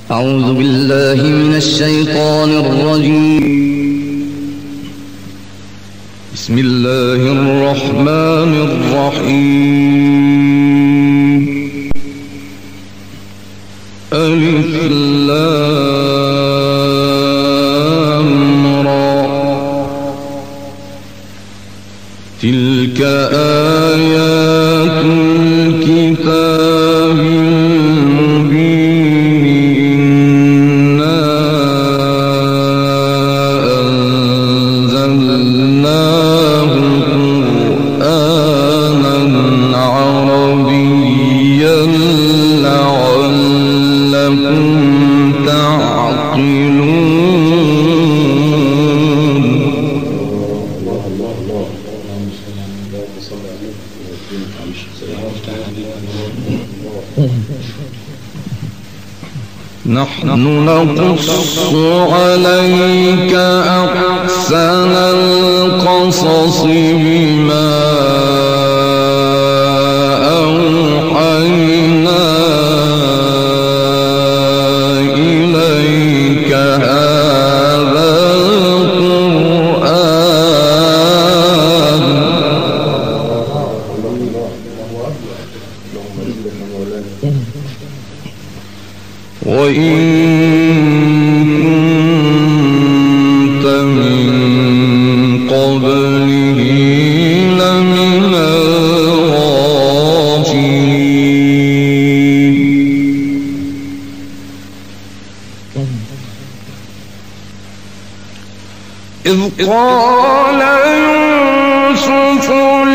أعوذ بالله من الشيطان الرجيم. بسم الله الرحمن الرحيم. ألف لام را. تلك آيات الكتاب المبين. إنا أنزلناه قرآنا عربيا لعلكم تعقلون. نحن نقص عليك أحسن القصص بما أوحينا إليك هذا القرآن. وإن كنت من قبله لمن الغافلين. إذ قال يوسف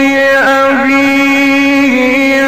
لأبيه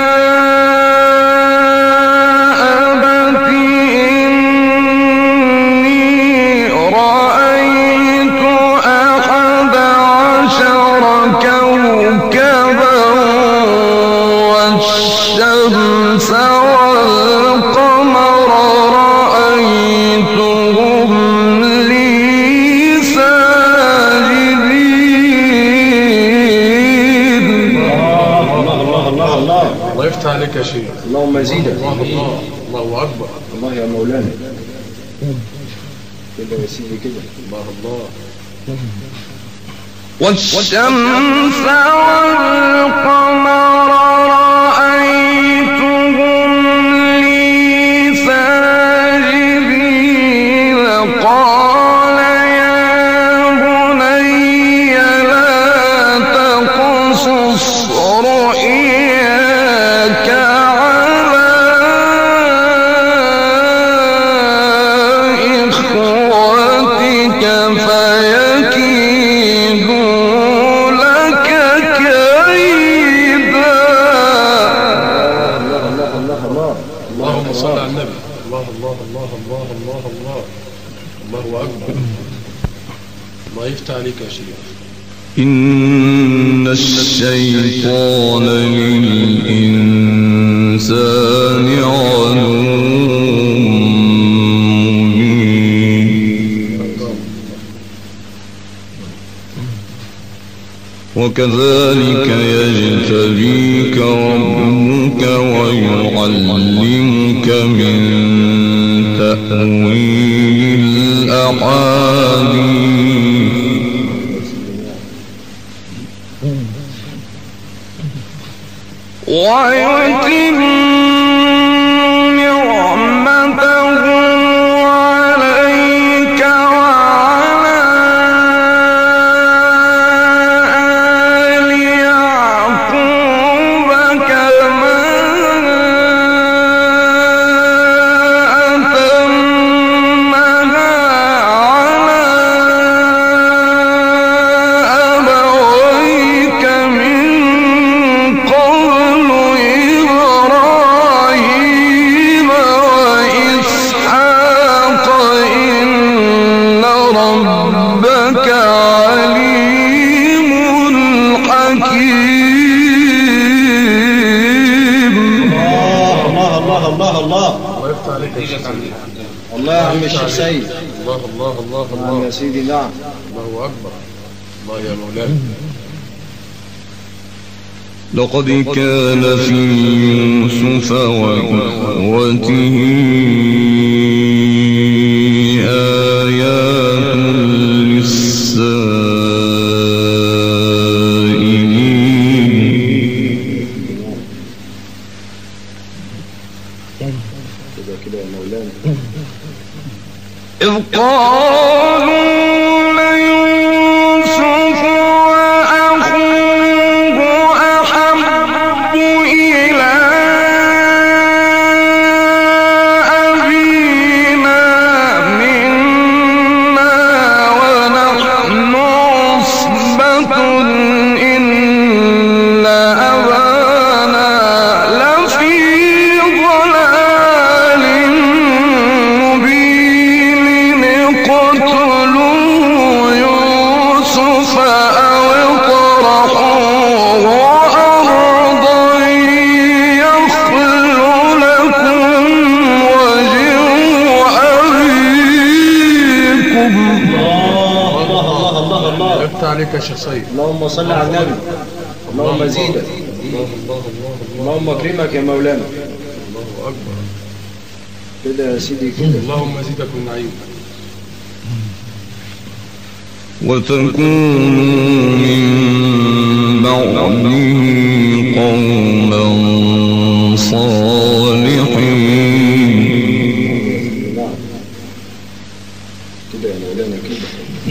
عليك يا شيخ. اللهم زيدا. الله أكبر. الله يا مولانا. كده يا سيدي كده. الله. والشمس والقمر رأيتهم لي ساجدين. قال يا بني لا تقصص رؤياك على إخوتك فيكيدوا لك كيدا. اللهم صل على النبي. الله الله الله الله الله الله. الله أكبر. الله يفتح عليك يا شيخ. إن الشيطان للإنسان عدو مبين. وكذلك يجتبيك ربك ويعلمك من تأويل الأحاديث ويتم نعمته عليك وعلى آل يعقوب كما أتمها على أبويك من قبل إبراهيم وإسحاق إن ربك عليم حكيم. الله الله الله الله. الله يفتح عليك يا شيخ. الله يا عم الشيخ سيد. الله الله الله نعم الله. يا سيدي. نعم. الله أكبر. الله يا مولانا. لقد كان في يوسف وإخوته كده يا مولانا. إذ قالوا ليوسف وأخوه أحب إلى أبينا منا ونحن عصبة إن أبانا لفي ضلال مبين اقتلوا يوسف أو اطرحوه أرضا يخل لكم وجه أبيكم. الله. عرفت عليك يا شيخ سيد. اللهم صل على النبي. اللهم زيدك. الله. اللهم اكرمك يا مولانا. الله أكبر. كده يا سيدي كده. اللهم زيدك من نعيم. وتكونوا من بعده قوما صالحين. نعم. كده يا مولانا كده.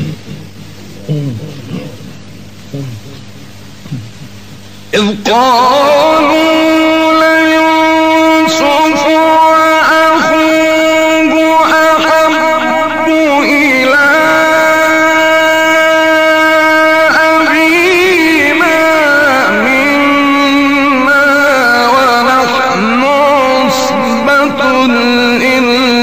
إذ قالوا ليوسف وأخوه أحب إلى أبينا منا ونحن عصبة إن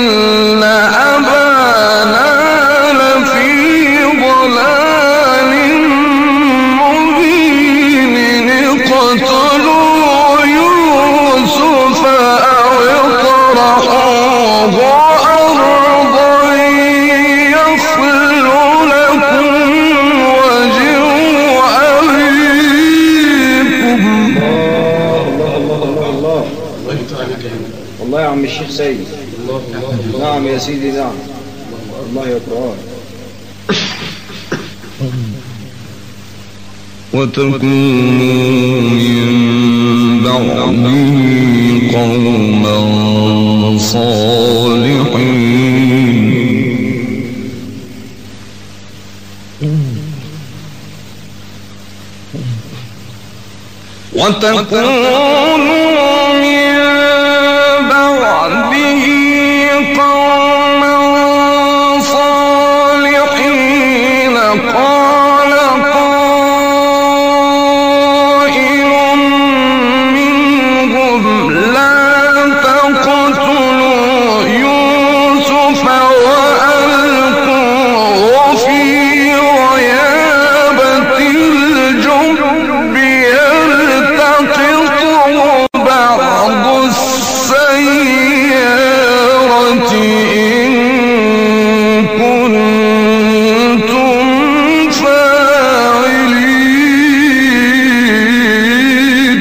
أبانا لفي ضلال مبين اقتلوا يوسف أو اطرحوه أرضا يخل لكم وجه أبيكم. الله. الله يفتح عليك يا هند. والله يا عم الشيخ سيد. الله. نعم يا سيدي نعم. الله يا قرآن. وتكونوا من بعده قوما صالحين. وتكونوا من بعده قوما صالحين. قال قائل منهم لا تقتلوا يوسف وألقوه في غيابة الجب يلتقطه بعض السيارة إن كنتم فاعلين.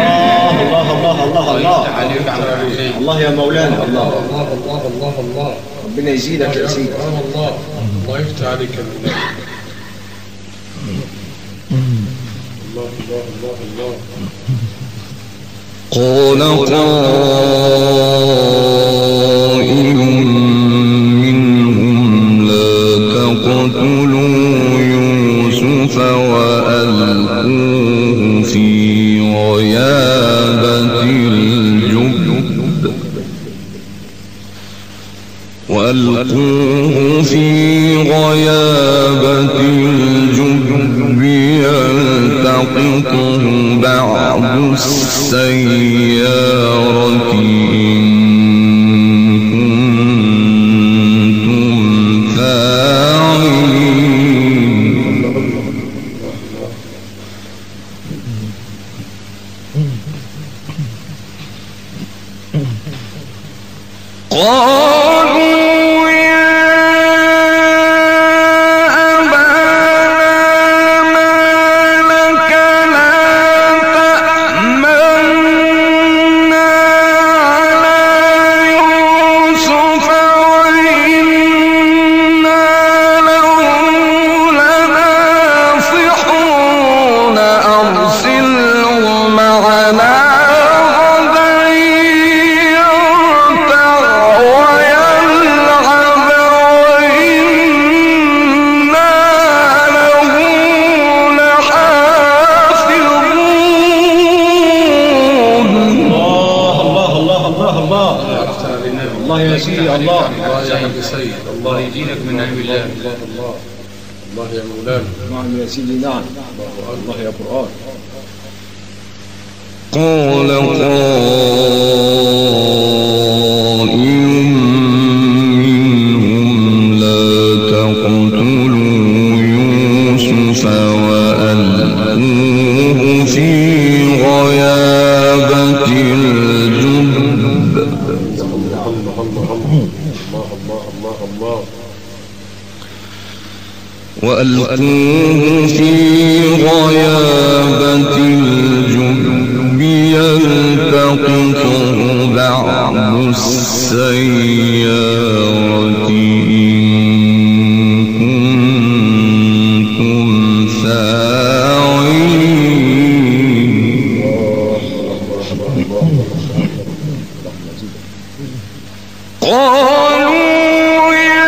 الله يا مولانا. الله. الله. ربنا يزيدك يا سيدي. الله يفتح عليك يا مولانا. الله. قال قائل منهم لا تقتلوا يوسف وألقوه في غيابة الجب يلتقطه بعض السيارة إن كنتم فاعلين. قالوا يا أبانا ما لك لا تأمنا على يوسف وإنا له لناصحون أرسله معنا غدا يرتع الله يا سيدي. الله الله يا حاج سيد. الله يزيدك من نعم الله. الله الله يا مولانا. نعم يا سيدي. نعم الله يا قرآن. قال قائل منهم لا تقتلوا يوسف وألقوه في غيابة الجب الله الله الله الله الله. وألقوه في غيابة الجب يلتقطه بعض السيارة إن كنتم فاعلين. قالوا يا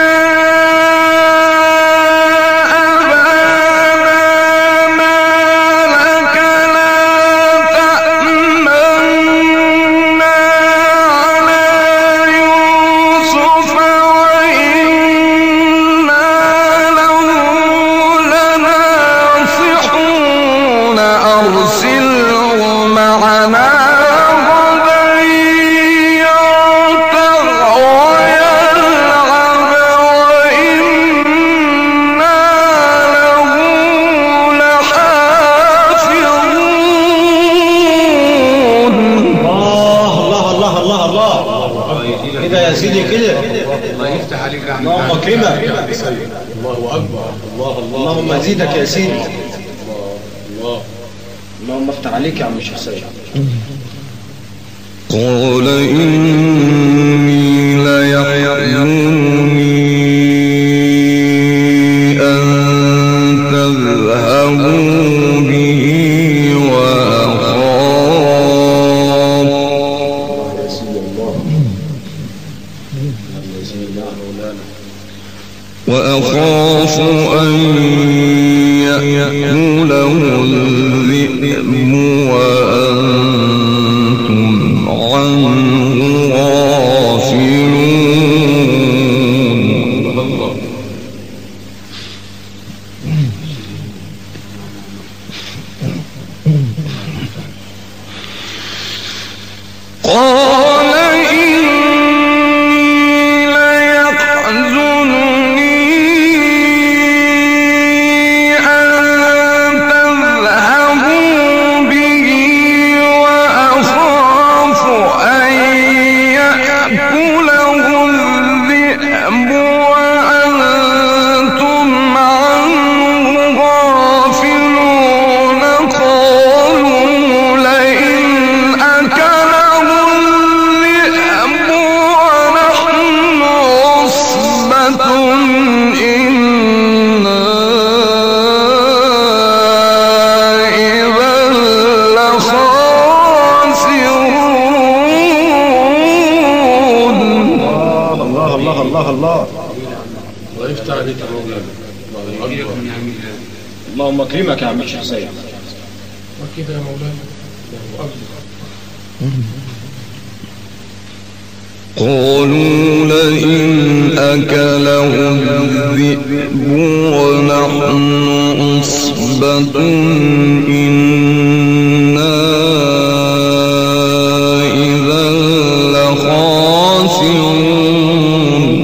اللهم اكرمك. الله اكبر. الله الله. اللهم ازيدك يا سيدي. الله. اللهم افتح عليك يا عم الشيخ سيد. قال إني ليحزنني أن تذهبوا به وأخاف أن يأكله الذئب وأنتم عنه غافلون. قال اللهم اكرمك يا عم الشيخ سيد. وكذا يا مولانا. الله اكبر. قالوا لئن أكله الذئب ونحن عصبة إنا إذا لخاسرون.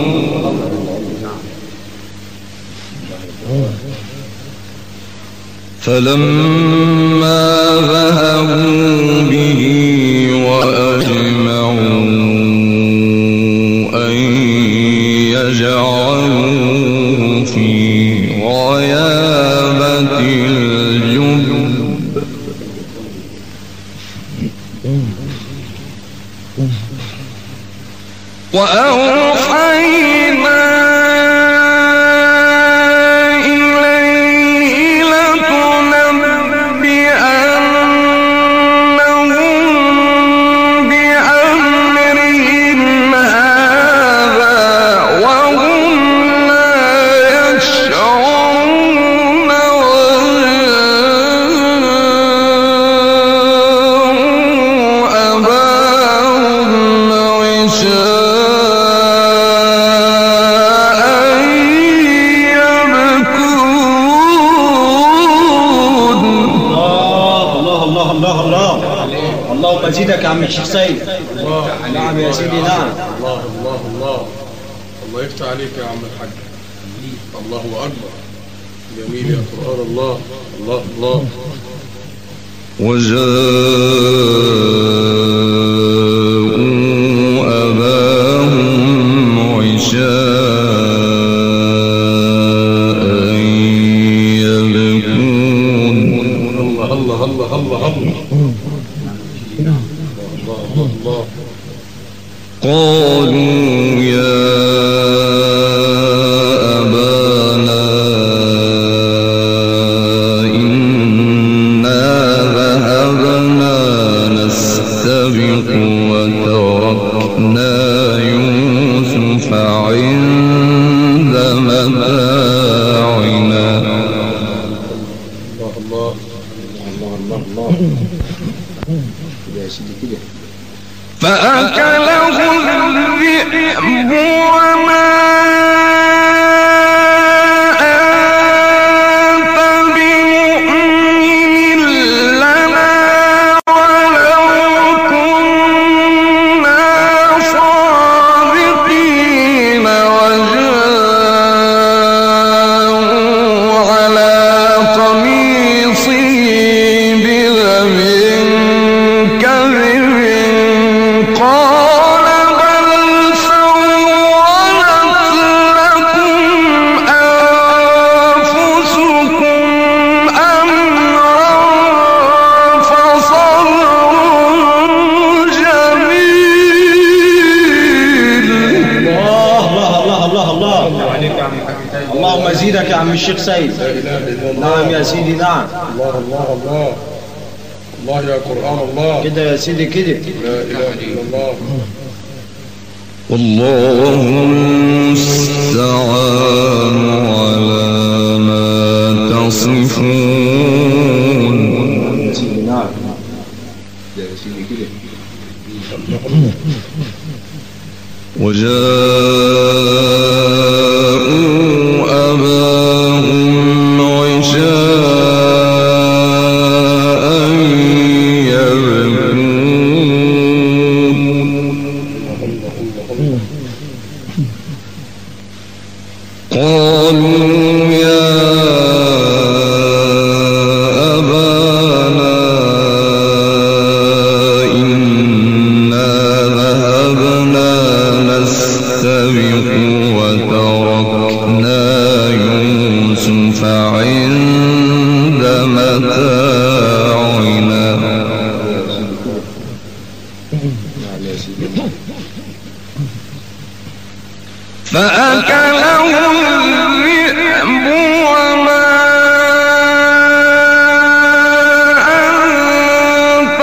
فلما ذهبوا به وأجمعوا أن يجعلوه في غيابة الجب وأوحينا أباهم عشاء عم الشيخ سيد. الله. نعم يا سيدي نعم. الله الله الله. الله يفتح عليك يا عم الحاج. الله أكبر. جميل يا قرآن الله. الله الله. وجاءوا أباهم عشاء يبكون. الله الله الله الله الله. الله الله. قالوا يا أبانا إنا ذهبنا نستبق وتركنا يوسف عند متاعنا. الله الله. الله الله الله. كده يا سيدي كده. فأكله الذئب وما أنت بمؤمن لنا ولو كنا صادقين. وجاءوا على قميصه بدم كذب قال بل سولت لكم أنفسكم أمرا فصبر جميل. الله الله الله الله الله. اللهم زيدك يا عم الشيخ سيد. لا إله إلا الله. نعم يا سيدي نعم. الله الله الله. الله يا قرآن الله. كده يا سيدي كده. لا إله إلا الله. والله المستعان على ما تصفون. يا سيدي نعم. كده يا سيدي كده. وجاءوا أباهم عشاء يبكون. قالوا يا أبانا إنا ذهبنا نستبق وتركنا يوسف عند متاعنا. نعم يا سيدي. فأكله الذئب وما أنت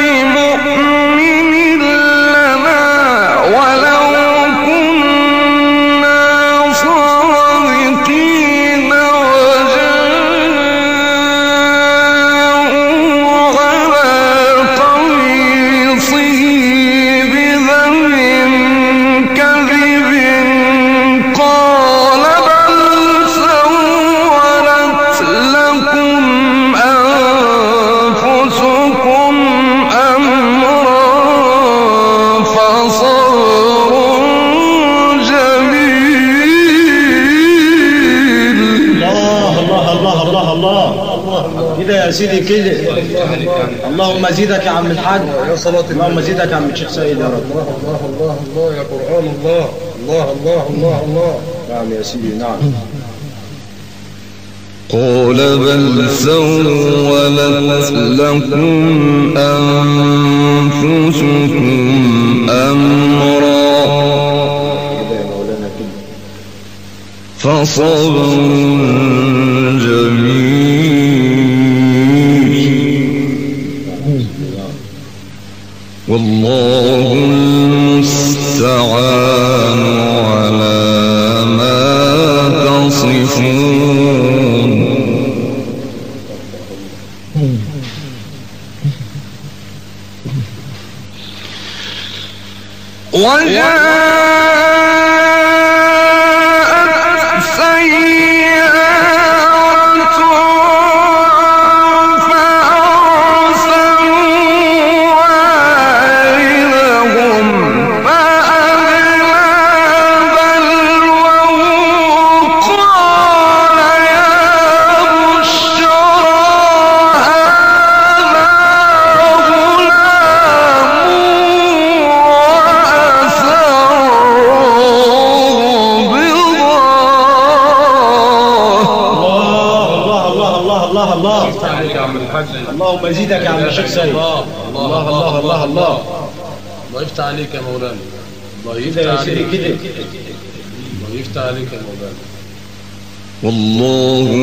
بمؤمن لنا ولو كنا صادقين. وجاءوا على قميصه بدم كذب قال بل سولت لكم أنفسكم أمرا فصبر جميل. الله الله الله الله الله. كده يا سيدي كده. اللهم زيدك يا عم الحاج. يا صلاة اللهم زيدك يا عم الشيخ سيد يا رب. الله الله الله الله يا قرآن الله. الله الله الله الله. نعم يا سيدي نعم. قال بل سولت لكم أنفسكم أمرا كده يا مولانا كده. فصبر جميل. والله المستعان على ما تصفون. وجاءت سيارة فأرسلوا الحاج. اللهم يزيدك يا عم الشيخ سيد. الله الله الله الله الله. الله يفتح عليك يا مولانا. الله يفتح عليك كده. الله يفتح عليك يا مولانا. والله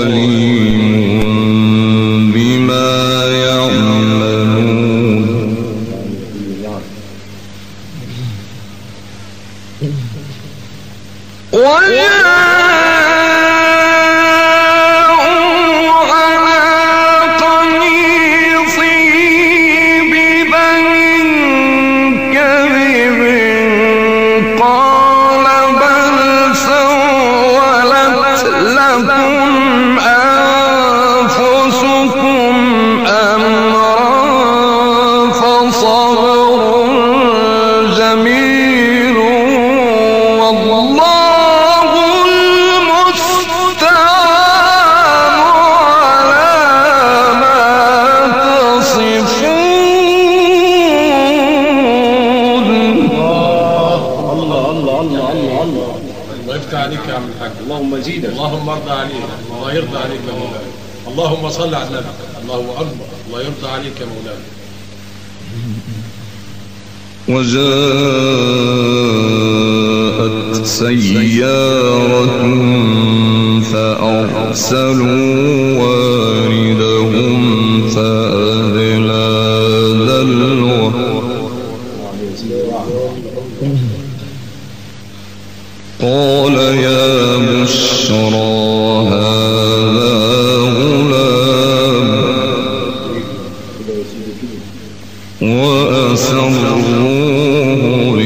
عليم بما يعملون. اللهم زيدك. اللهم ارضى عليك. الله يرضى عليك يا مولانا. اللهم صل على النبي. الله اكبر. الله يرضى عليك يا مولانا. وجاءت سيارة فأرسلوا واردهم فأدلى دلوه قال يا بشرى هذا غلام وأسروه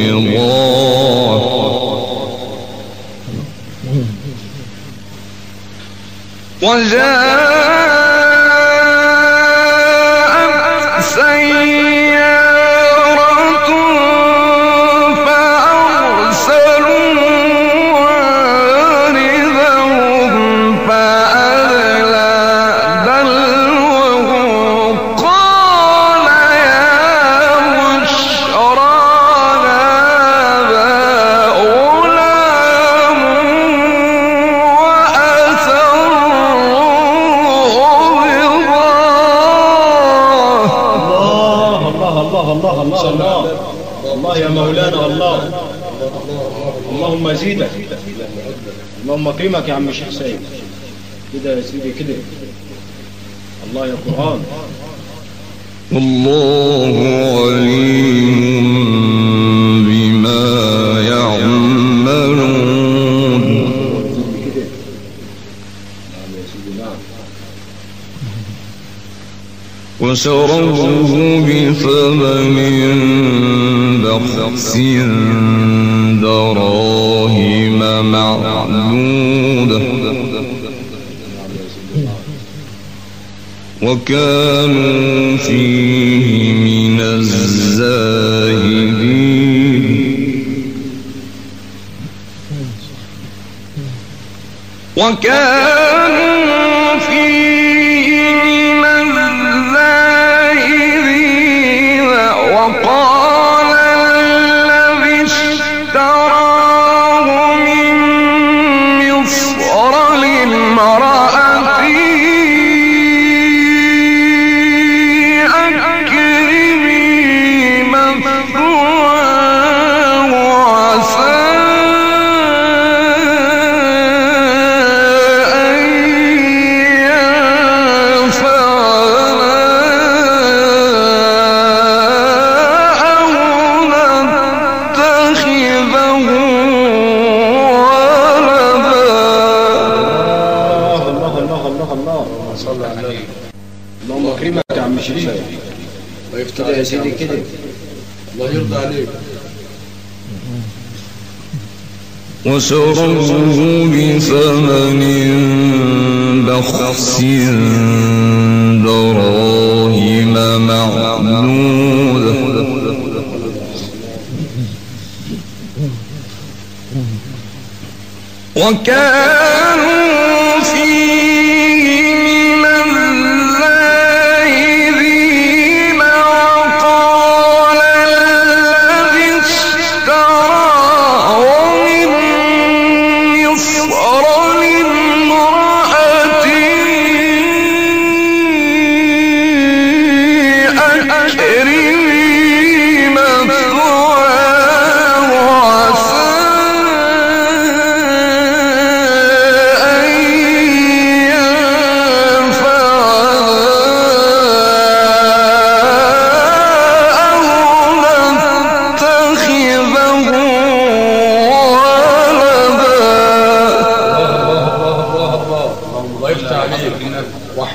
رضاعا وجاءت سيارة فأرسلوا واردهم فأدلى دلوه قال يا بشرى هذا غلام الله يا مولانا. الله اللهم زيدك. اللهم قيمك يا عم الشيخ سيد. كده يا سيدي كده. الله يا قرآن. والله عليم بما يعملون. وشروه بثمن بخس دراهم معدودة وكانوا فيه من الزاهدين وكانوا فيه من الزاهدين وقال الذي اشتراه من مصر لامرأته أكرمي مثواه وعسى كده يا سيدي كده. الله يرضى عليك. وشروه بثمن بخس دراهم معدودة وكانوا فيه من الزاهدين وقال الذي اشتراه من مصر لامرأته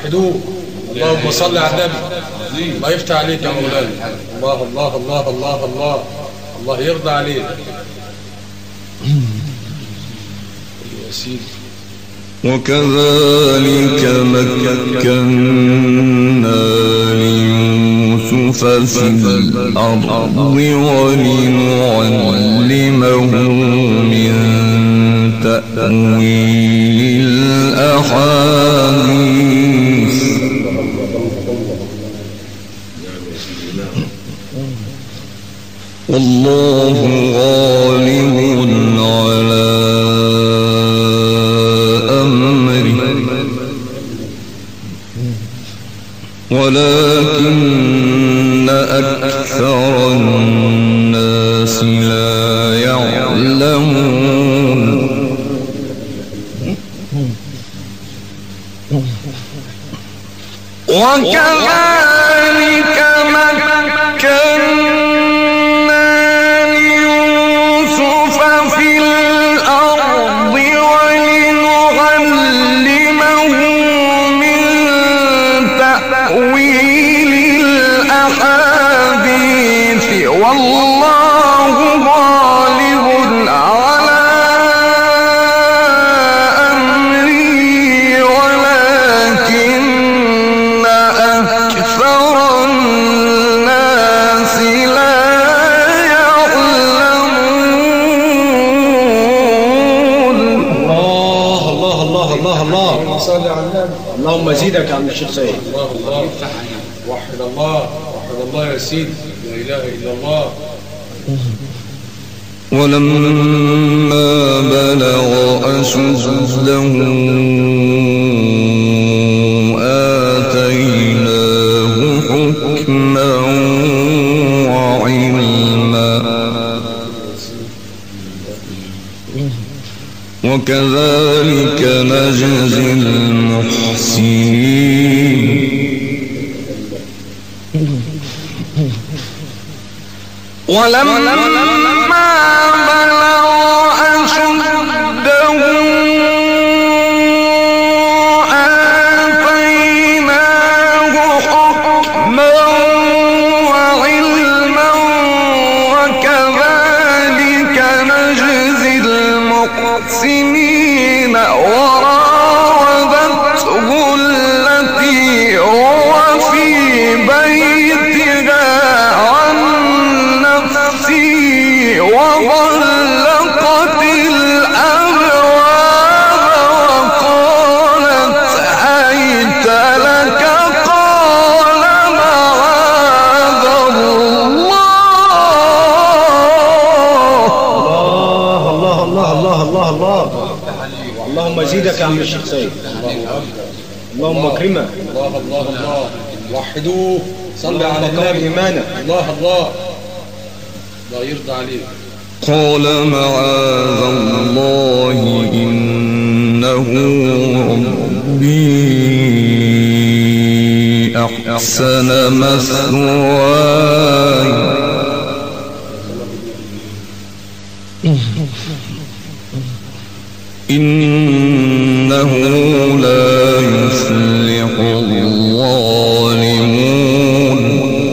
وحدوه. اللهم صل على النبي. الله يفتح عليك يا مولانا. الله الله الله الله الله الله يرضى عليك يا سيدي. وكذلك مكنا ليوسف في الأرض ولنعلمه من تأويل الأحاديث والله غالب على ولكن أكثر الناس لا يعلمون. وكذلك مكنا ليوسف في الأرض ولنعلمه من تأويل الأحاديث والله غالب على أمره ولكن أكثر الناس لا يعلمون. الله الله الله الله الله. صل على النبي. اللهم زيدك يا عم الشيخ سيد. الله الله وحد الله وحد الله يا سيدي. لا إله إلا الله. ولما بلغ أشده آتيناه حكما وعلما وكذلك نجزي المحسنين. ولما بلغ أشده آتيناه حكما وعلما وكذلك نجزي المحسنين. وراودته التي هو في بيتها عن نفسه وغلقت الأبواب وقالت هيت لك قال معاذ الله الله الله الله الله الله. اللهم زيدك يا عم الشيخ سيد. اللهم اكرمه. الله الله الله وحدوه. صل على اللهم قوي النبي. إيمانك. الله الله الله يرضى عليك. قال معاذ الله إنه ربي أحسن مثواي إنه لا يفلح الظالمون.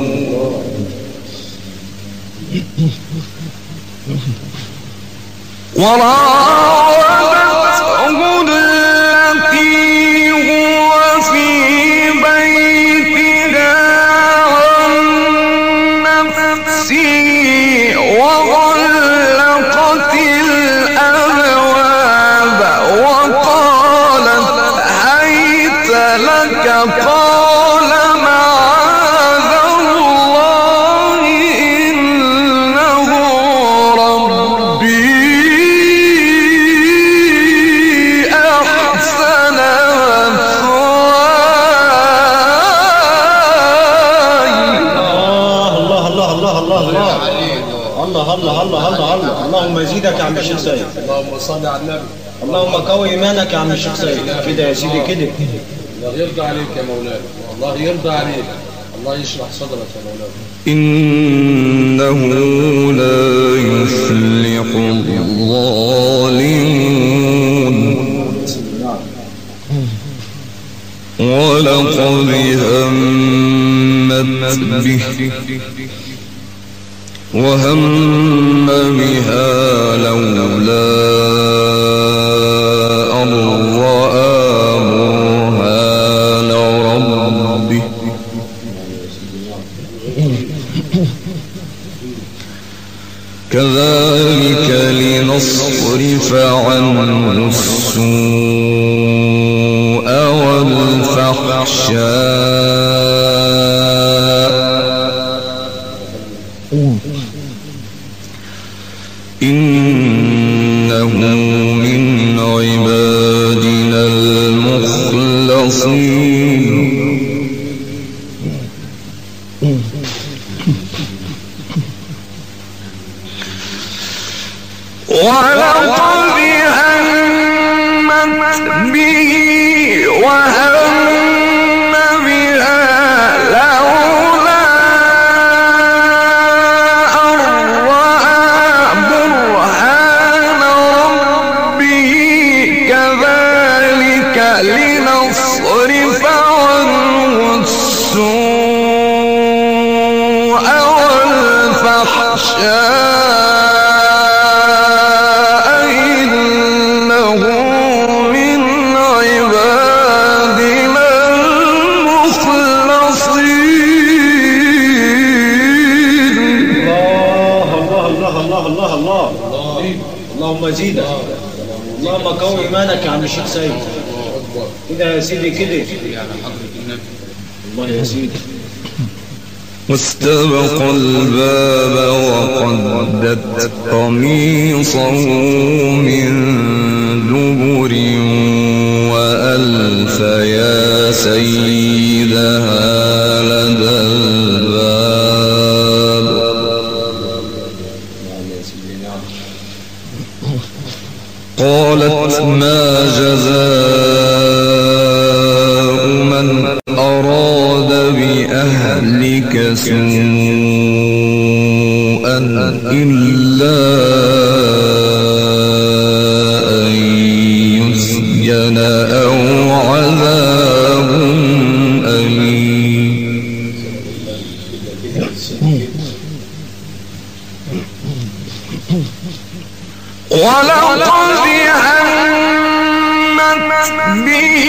وراودته التي هو في بيتها عن نفسه وغلقت الأبواب وقالت هيت لك قال معاذ الله إنه ربي أحسن مثواي. الله الله الله الله الله الله الله الله الله الله. اللهم زيدك يا عم الشيخ سيد. اللهم صل على النبي. اللهم قوي إيمانك يا عم الشيخ سيد. كده يا سيدي كده. الله يرضى عليك يا مولانا. الله يرضى عليك. الله يشرح صدرك يا مولانا. إنه لا يفلح الظالمون. ولقد ولقد همت به وهم بها لولا أن رأى برهان ربه كذلك لنصرف عنه السوء والفحشاء إنه من عبادنا المخلصين ولقد همت به وهم بها لولا أن رأى برهان ربه كذلك لنصرف عنه السوء والفحشاء اللهم زيدك اللهم قوي ايمانك يا عم الشيخ سيد كده يا سيدي كده الله يا سيدي واستبق الباب وقدت قميصه من دبر وألف يا سيدها لدى الباب قالت ما جزاء من أراد بأهلك سوءا إلا أن يسجن أو عذاب أليم ولقد همت به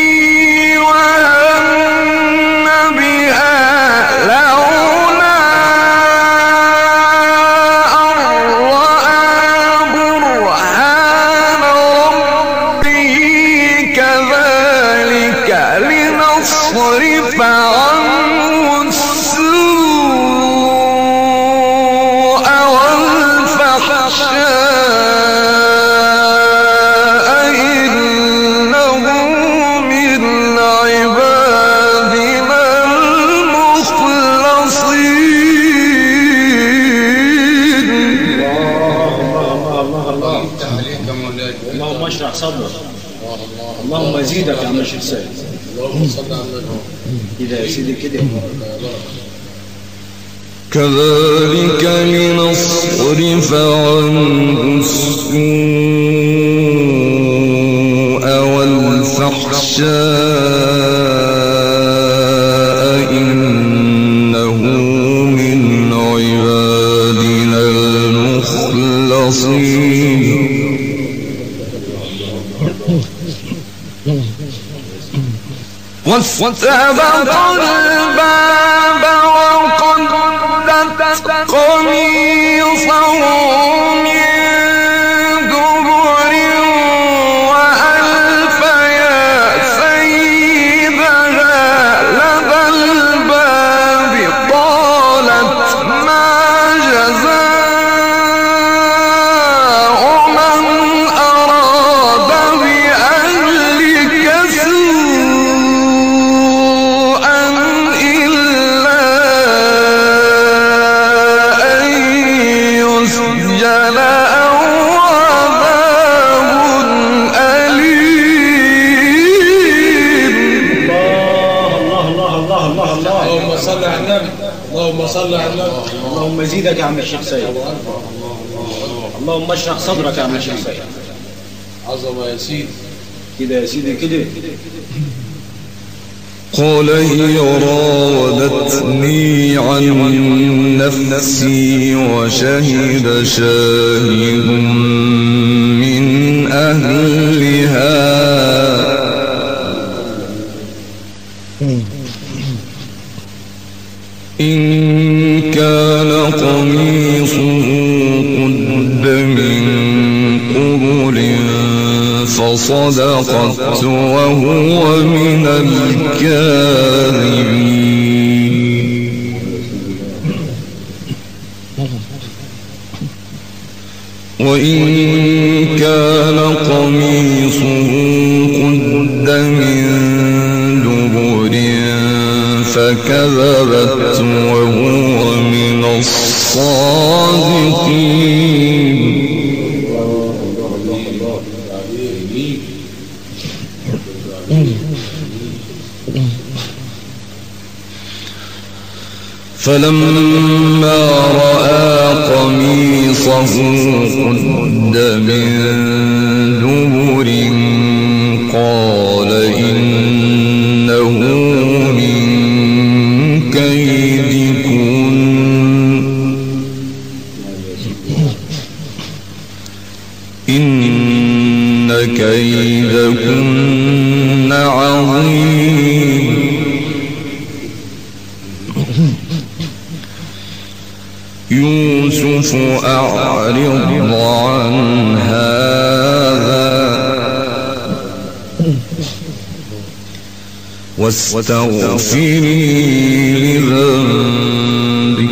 وهم بها لولا أن رأى برهان ربه كذلك لنصرف عنه السوء والفحشاء صبر اللهم زيدك يا عم الشيخ سيد اللهم صل على النبي كده يا سيدي كده كذلك لنصرف عنه السوء والفحشاء إنه من عبادنا المخلصين واستبق الباب وقدت قميصه من دبر وألف يا سيدها لدى الباب قالت ما جزاء من أراد بأهلك سوءا إلا أن يسجن أو عذاب أليم. الله اللهم صل على النبي اللهم صل على النبي اللهم زيدك يا عم الشيخ سيد اللهم اشرح صدرك يا عم الشيخ سيد عظمه يا سيدي كده يا سيدي كده قال هي راودتني عن نفسي وشهد شاهد من أهلها إن كان قميصه قد من قبل فصدقت وهو من الكاذبين وإن كان قميصه قد من دبر فكذبت وهو من الصادقين فلما رأى قميصه قد من دبر قال إنه من كيدكن إن كيدكن عظيم يوسف أعرض عن هذا واستغفري لذنبك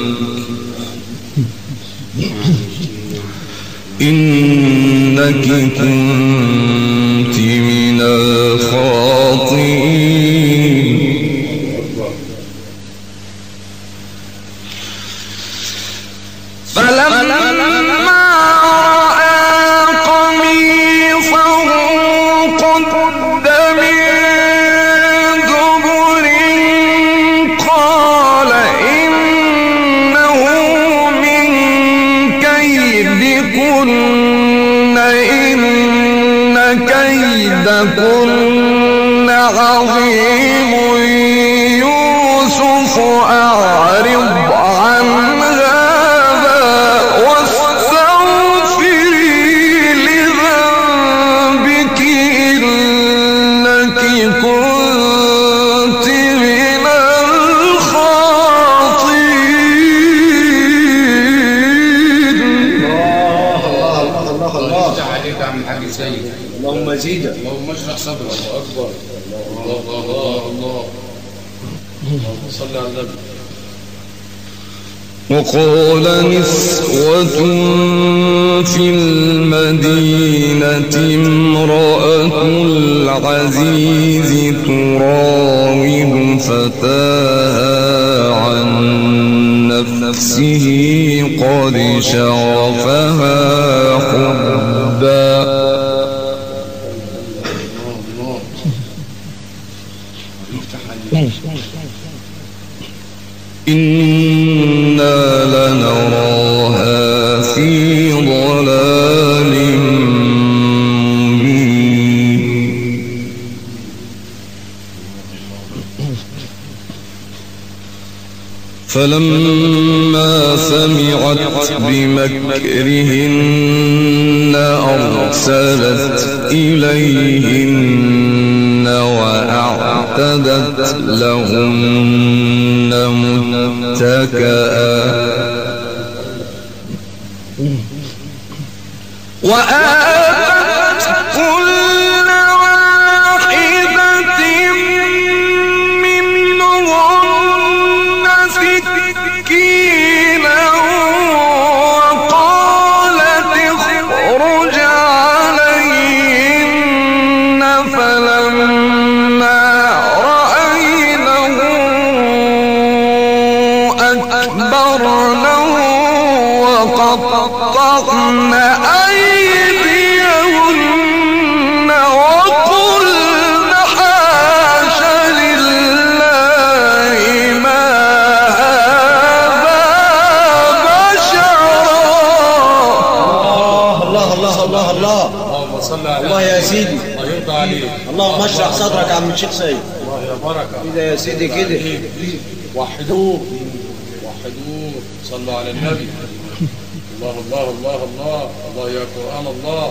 إنك كنت من الخاطئين فلما رأى قميصه قد من دبر قال إنه من كيدكن إن كيدكن عظيم يوسف أعرض عن اللهم زيد اللهم اشرح صدرك. الله أكبر. الله الله الله الله. صل على النبي. وقال نسوة في المدينة امرأة العزيز تراود فتاها عن نفسه قد شغفها حبا إنا لنراها في ضلال مبين فلما سمعت بمكرهن أرسلت إليهن وأعتدت لهن متكئا وآتت كل واحدة منهن سكينا وقالت اخرج عليهن فلما رأينه أكبرنه وقطعن أيديهن وقلن حاش لله ما هذا بشرا. الله الله الله الله اللهم صل على الله يا سيدي. الله يرضى عليك. اللهم اشرح صدرك يا عم الشيخ سيد. الله يا بركة. كده يا سيدي كده. وحدوه وحدوه، صلوا على النبي. الله الله الله الله الله يا قرآن الله.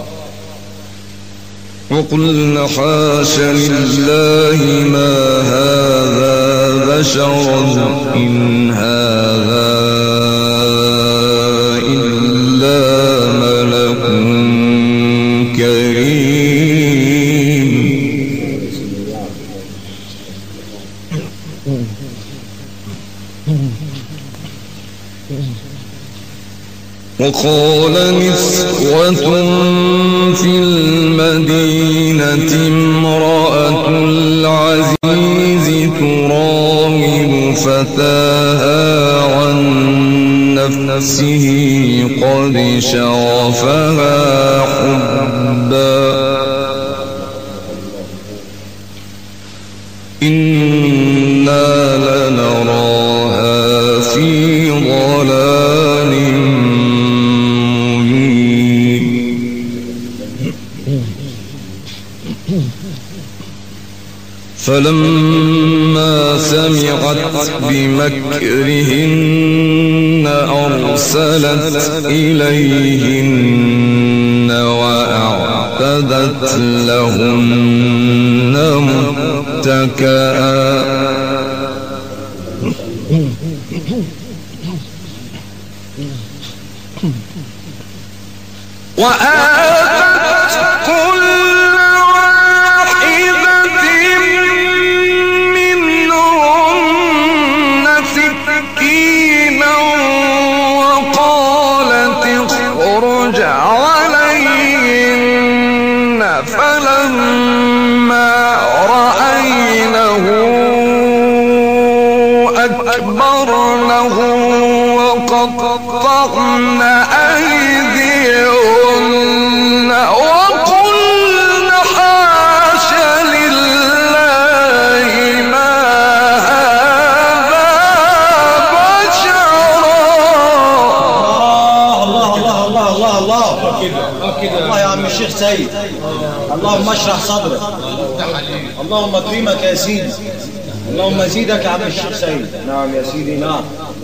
وقلنا حاش لله ما هذا بشرا إن هذا إلا ملك كريم. وقال نسوة في المدينة امرأة العزيز تراود فتاها عن نفسه قد شغفها حبا إنا لنراها في ضلال مبين. فلما سمعت بمكرهن أرسلت إليهن وأعتدت لهن متكئا. وآتت كل واحدة منهن سكينا وقالت اخرج عليهن. فلما رأينه أكبرنه وقطعن أيديهن وقلن حاش لله ما هذا بشرا. الله الله الله الله الله. الله يا عم الشيخ سيد، اللهم اشرح صدرك، اللهم اكرمك يا سيدي، اللهم زيدك يا عم الشيخ سيد. نعم يا سيدي نعم.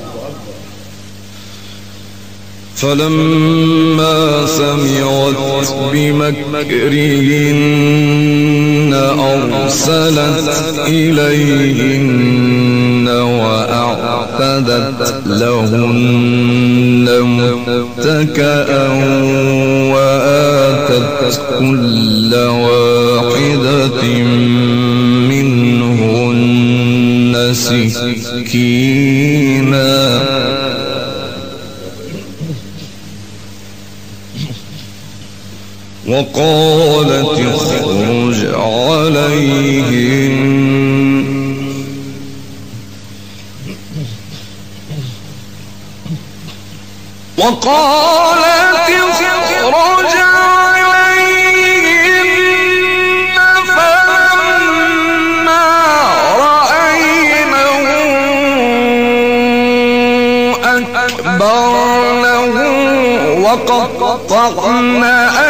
فلما سمعت بمكرهن أرسلت إليهن وأعتدت لهن متكئا وآتت كل واحدة منهن سكينا وقالت اخرج عليهن. وقالت اخرج عليهن. فلما رأينه أكبرنه وقطعن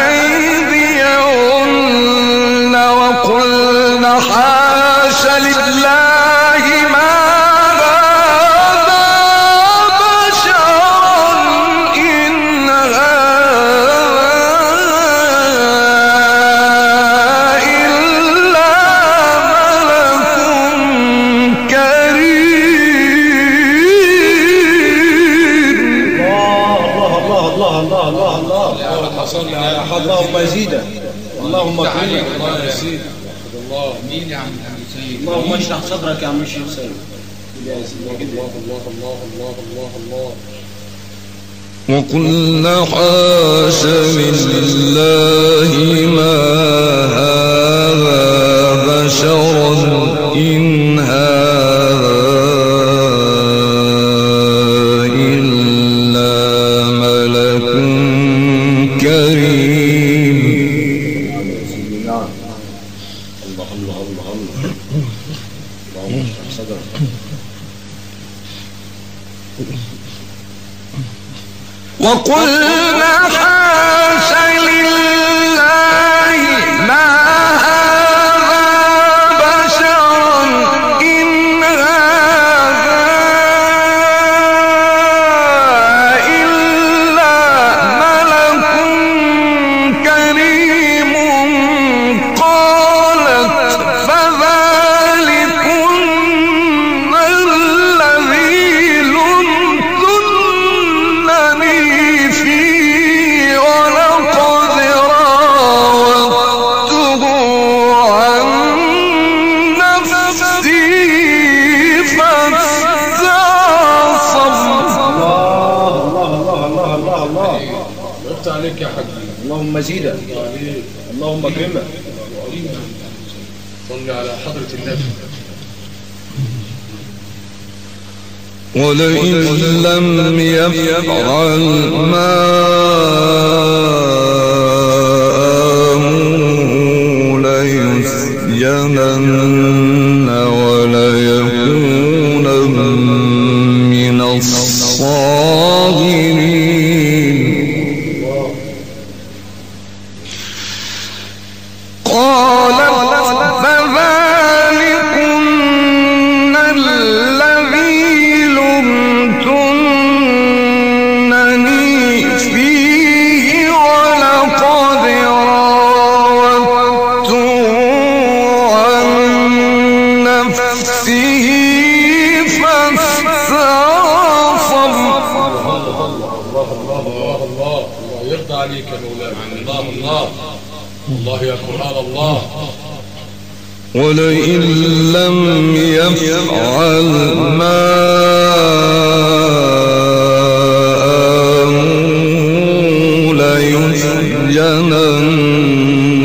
أيديهن وقلن حاش لله ما هذا بشرا إن هذا إلا ملك كريم. الله الله الله الله الله الله. اللهم زيدك، اللهم اكرمك. الله يا سيدي. الله مين يا عم سيد؟ اللهم اشرح صدرك يا عم الشيخ سيد. الله الله الله الله الله الله. وقلنا حاش لله ما هذا بشرا إن هذا إلا ملك كريم. الله الله الله الله. اللهم اشرح صدرك. وقلنا حاش لله ما هذا بشرا زيدك، اللهم اكرمك. صل على حضرة النبي. ولئن لم يفعل ما آمره ليسجنن وليكون من الصاغرين. قال فذلكن الذي لمتنني فيه ولقد راودته عن نفسه فاستعصم. الله يرضى عليك يا مولانا. الله يا قرآن الله. ولئن لم يفعل ما آمره ليسجنن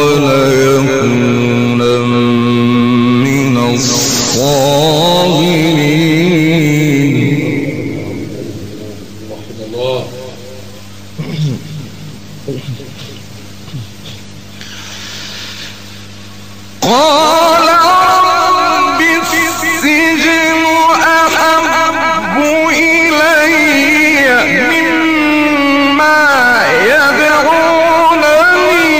وليكون من الصاغرين. الله. قال رب السجن أحب إلي مما يدعونني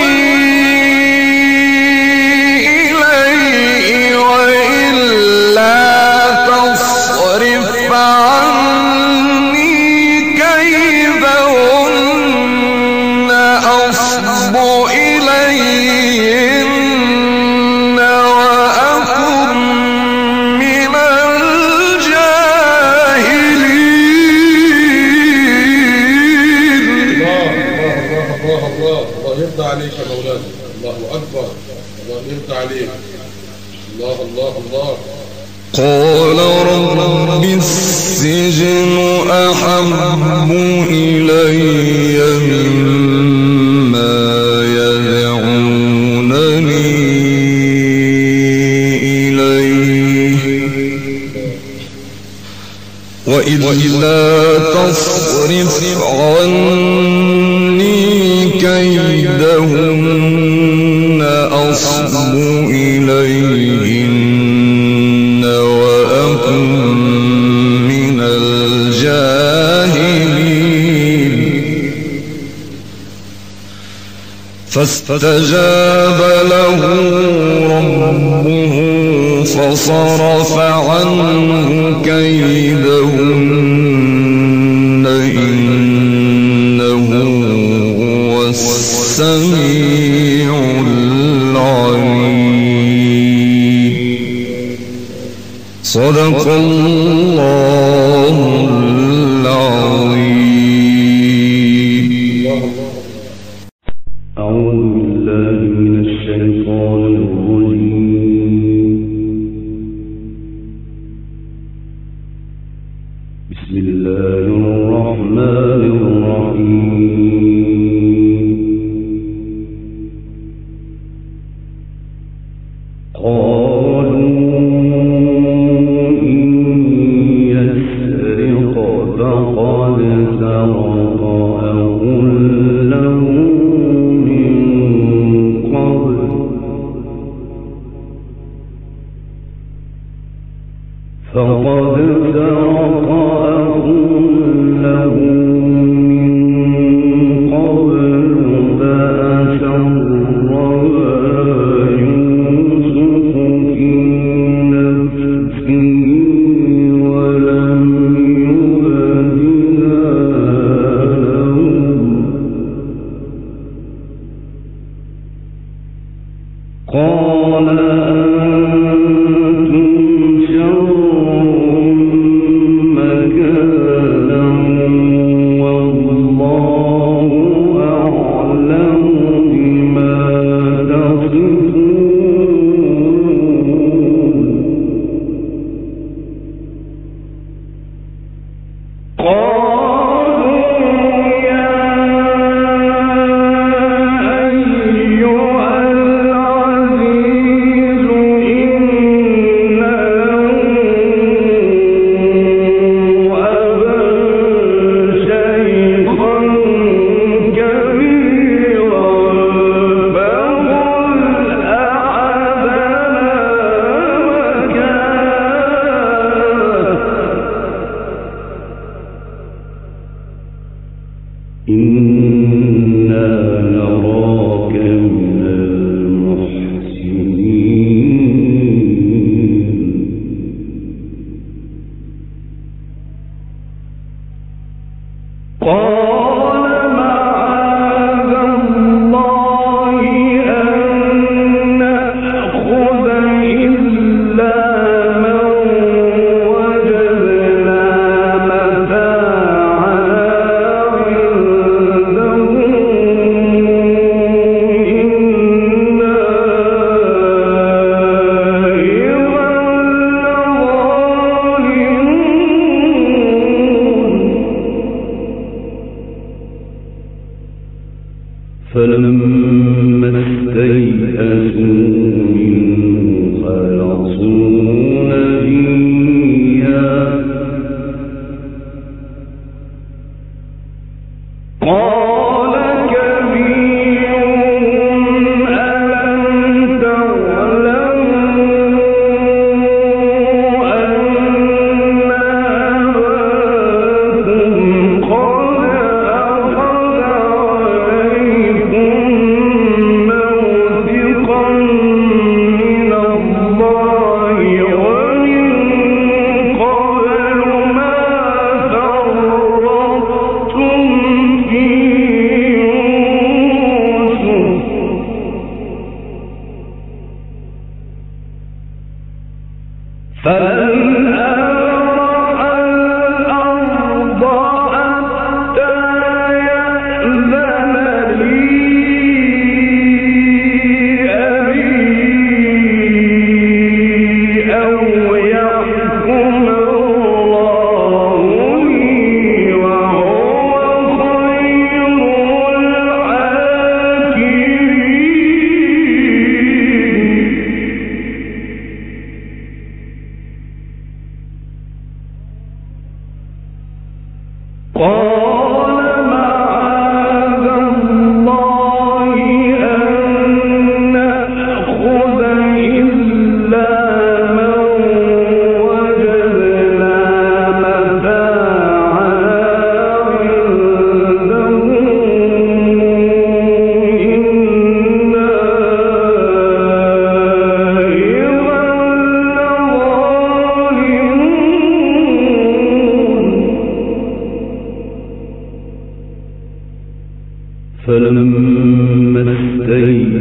إليه وإلا تصرف عني كيدهن أصب إليهن عليك يا مولانا. الله أكبر. الله يرضى عليك. الله. قال رب السجن أحب إلي مما يدعونني إليه وإلا تصرف عني كيدهن أصب إليهن وأكن من الجاهلين. فاستجاب له ربه فصرف عنه كيدهن إنه هو السميع العليم. صدق الله العظيم. أعوذ بالله من الشيطان الرجيم. بسم الله الرحمن الرحيم. قالوا إن يسرق فقد سرق أخ له من قبل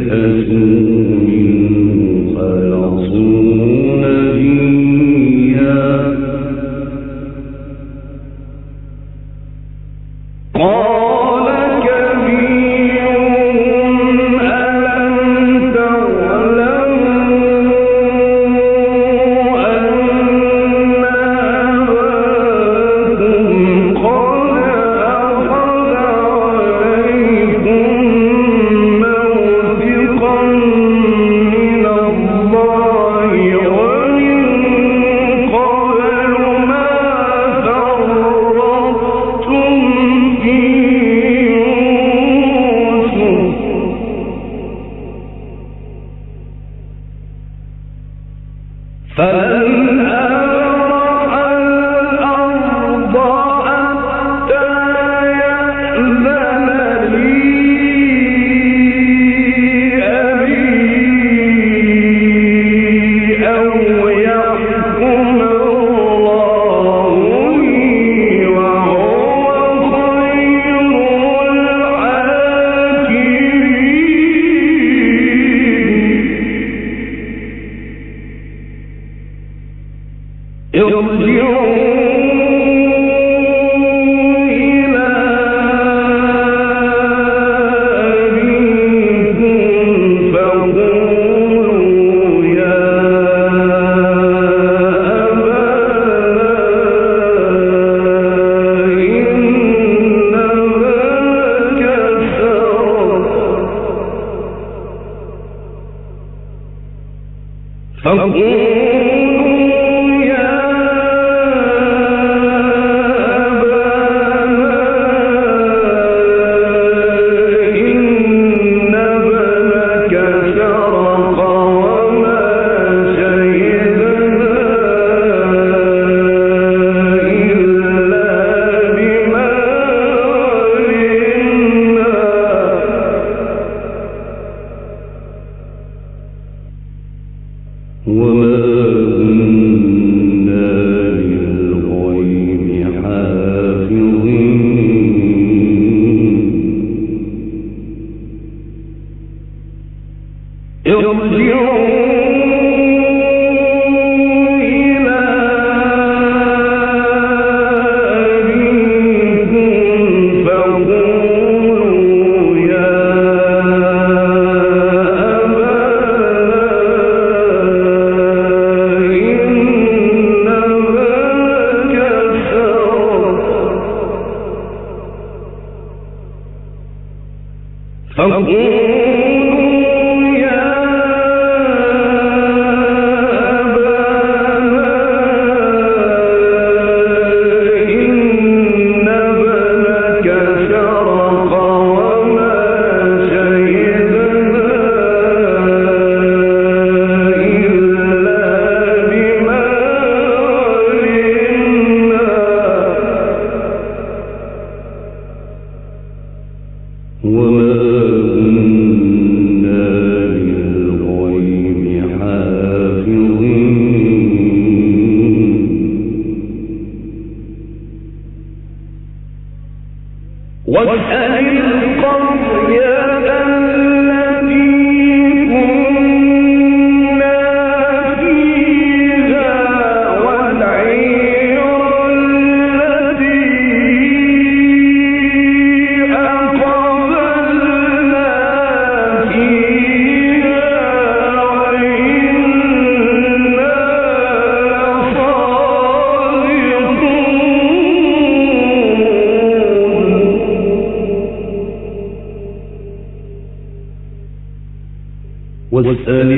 واسأل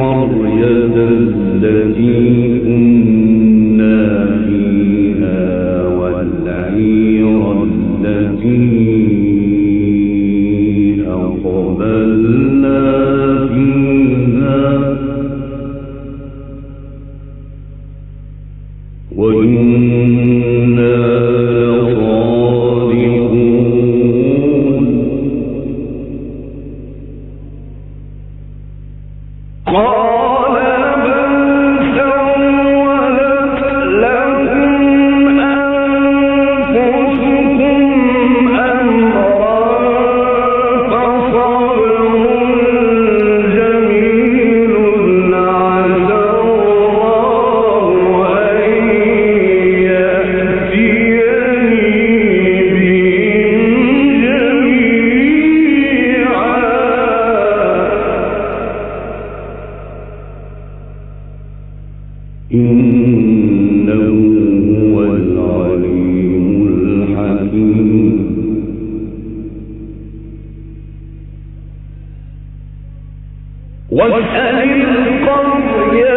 القرية التي كنا فيها والعير التي أقبلنا فيها وإنا فصبر إنه هو العليم الحكيم واسأل القرية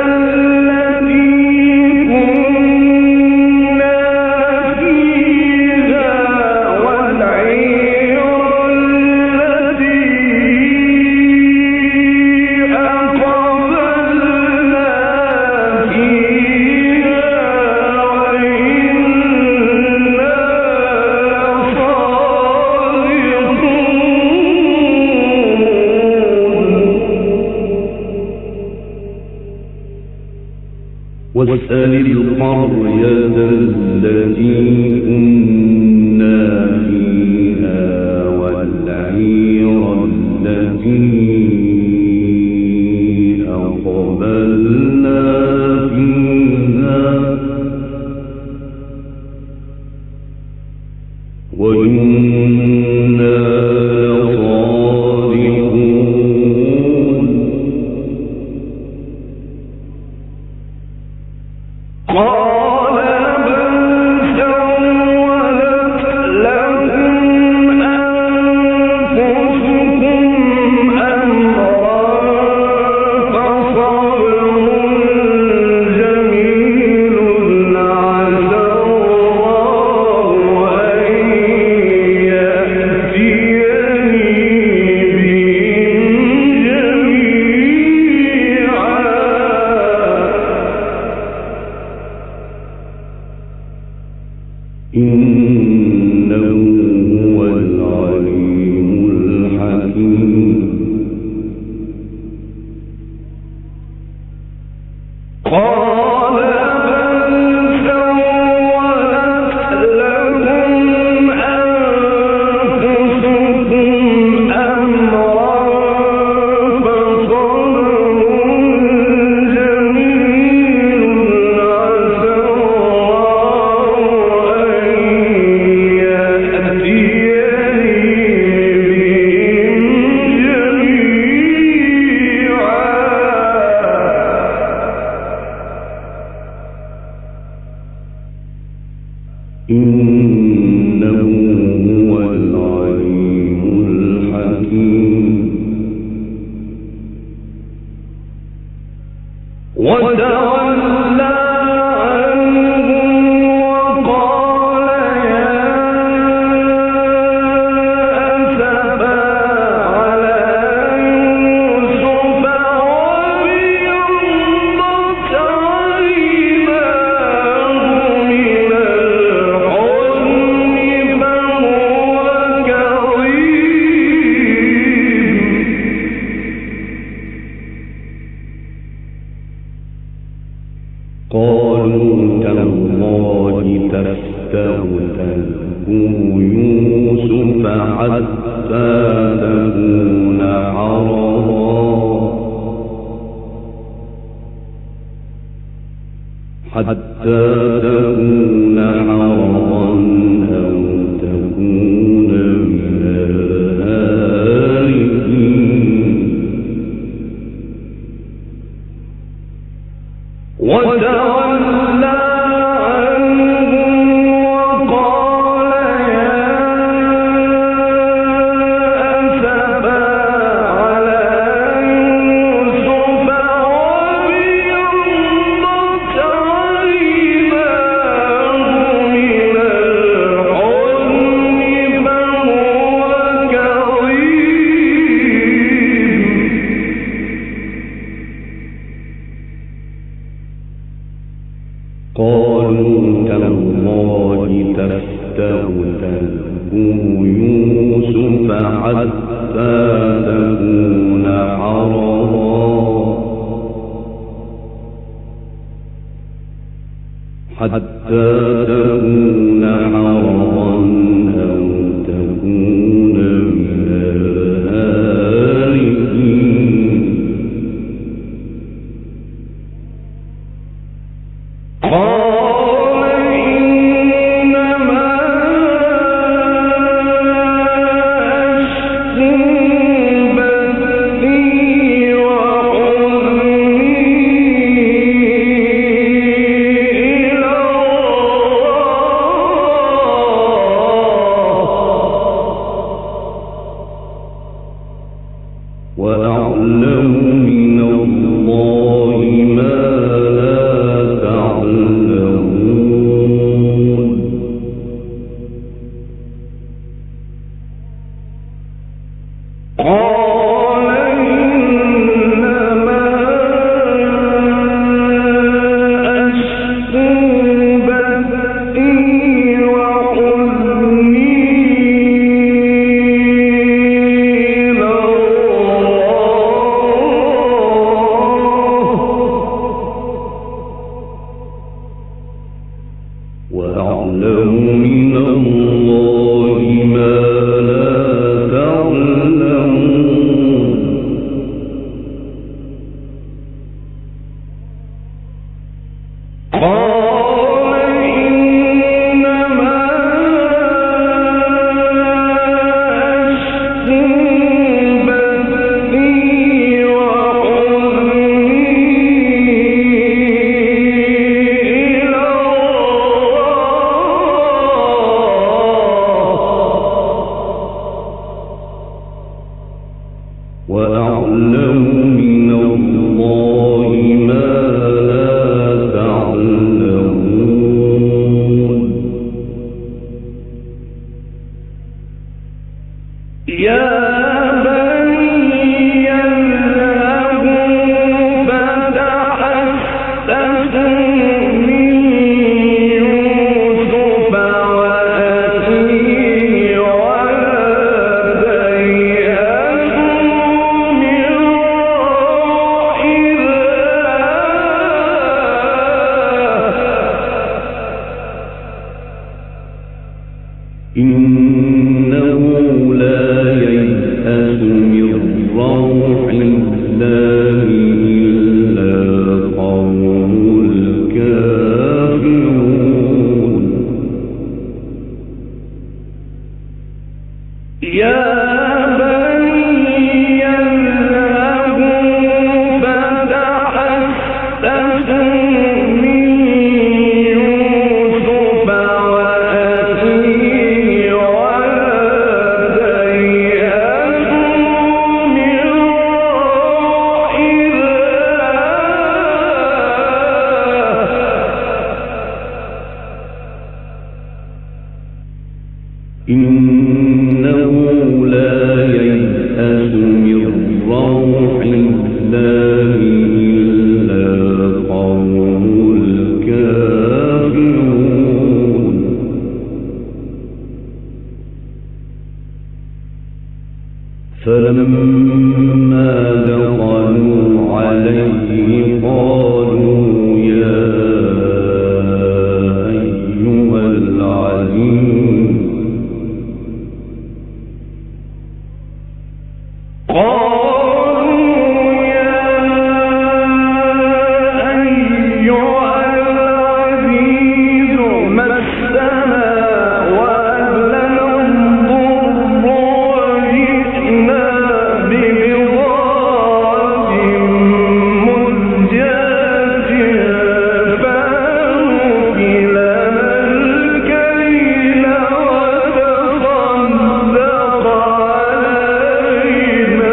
واسأل القرية التي كنا فيها والعير التي أقبلنا فيها وإنا لصادقون قال بل سولت لكم أنفسكم أمرا فصبر جميل عسى الله أن يأتيني بهم جميعا إنه هو العليم الحكيم قال بل سولت لكم أنفسكم أمرا فصبر جميل عسى إنه هو العليم الحكيم وتولى عنهم وقال يا أسفا على يوسف وابيضت عيناه من الحزن فهو كظيم قالوا تالله تفتأ تذكر يوسف حتى تكون حرضا أو تكون من الهالكين وتولى عنهم وقال يا أسفا على يوسف وابيضت عيناه من الحزن فهو كظيم قالوا تالله تفتأ تذكر يوسف حتى تكون حرضا أو تكون من الهالكين قال إنما أشكو بثي وحزني يعلم من الله ما لا تعلمون يا بني اذهبوا فتحسسوا من يوسف وأخيه ولا تيأسوا من روح الله إنه لا ييأس من روح الله إلا قوم الكافرون يا بني اذهبوا فتحسسوا من يوسف وأخيه ولا تيأسوا من روح الله إنه لا ييأس من روح الله إلا قوم الكافرون فلما دخلوا عليه قالوا يا أيها العزيز قالوا يا أيها العزيز مسنا وأهلنا الضر وجئنا ببضاعة مزجاة فأوف لنا الكيل وتصدق علينا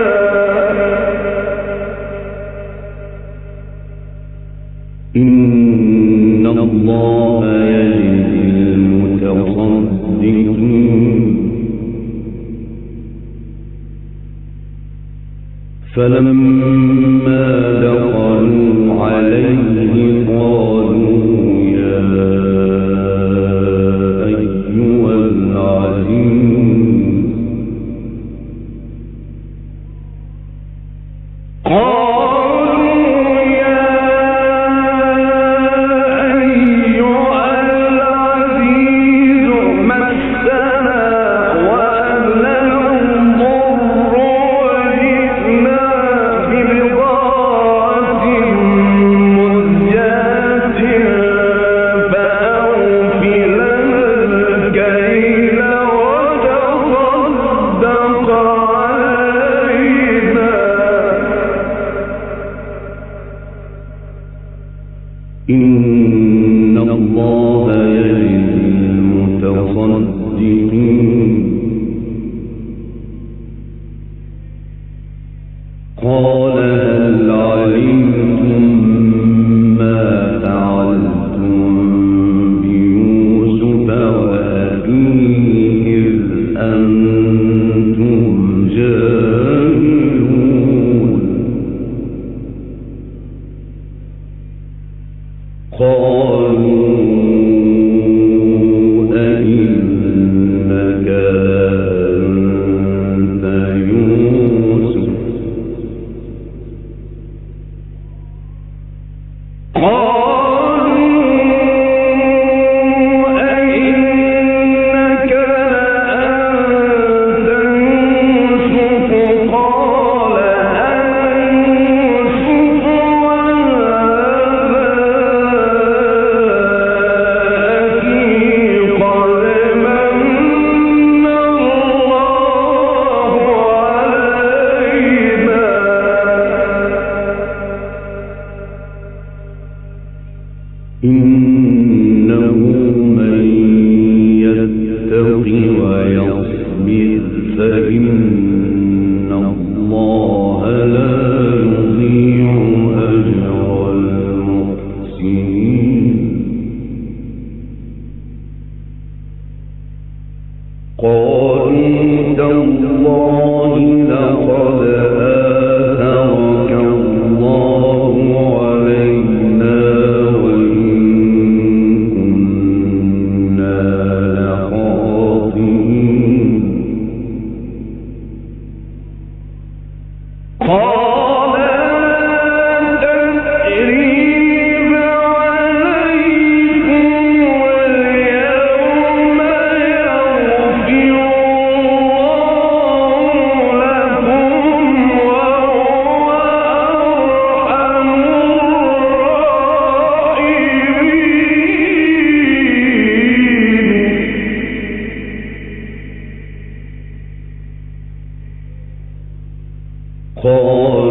إن الله يجزي المتصدقين فلما دخلوا عليه قالوا يا أيها العزيز قالوا يا أيها العزيز مسنا وأهلنا الضر وجئنا ببضاعة مزجاة فأوف لنا الكيل وتصدق علينا إن الله يجزي المتصدقين قال هل علمتم ما فعلتم بيوسف وأخيه إذ أنتم جاهلون قالوا أئنك لأنت يوسف قال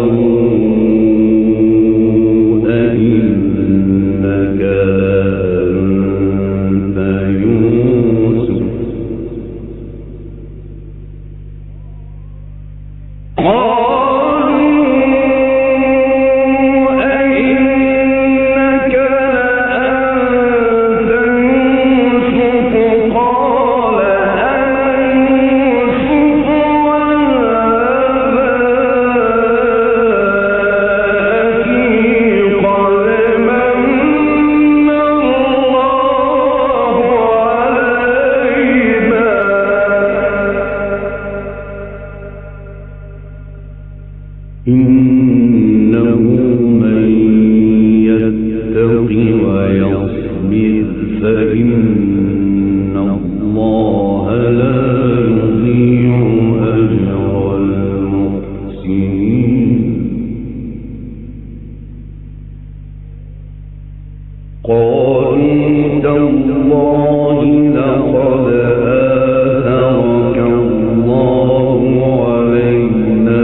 أئنك لأنت يوسف إنه من يتق ويصبر فإن الله لا يضيع أجر المحسنين قالوا تالله لقد آثرك الله علينا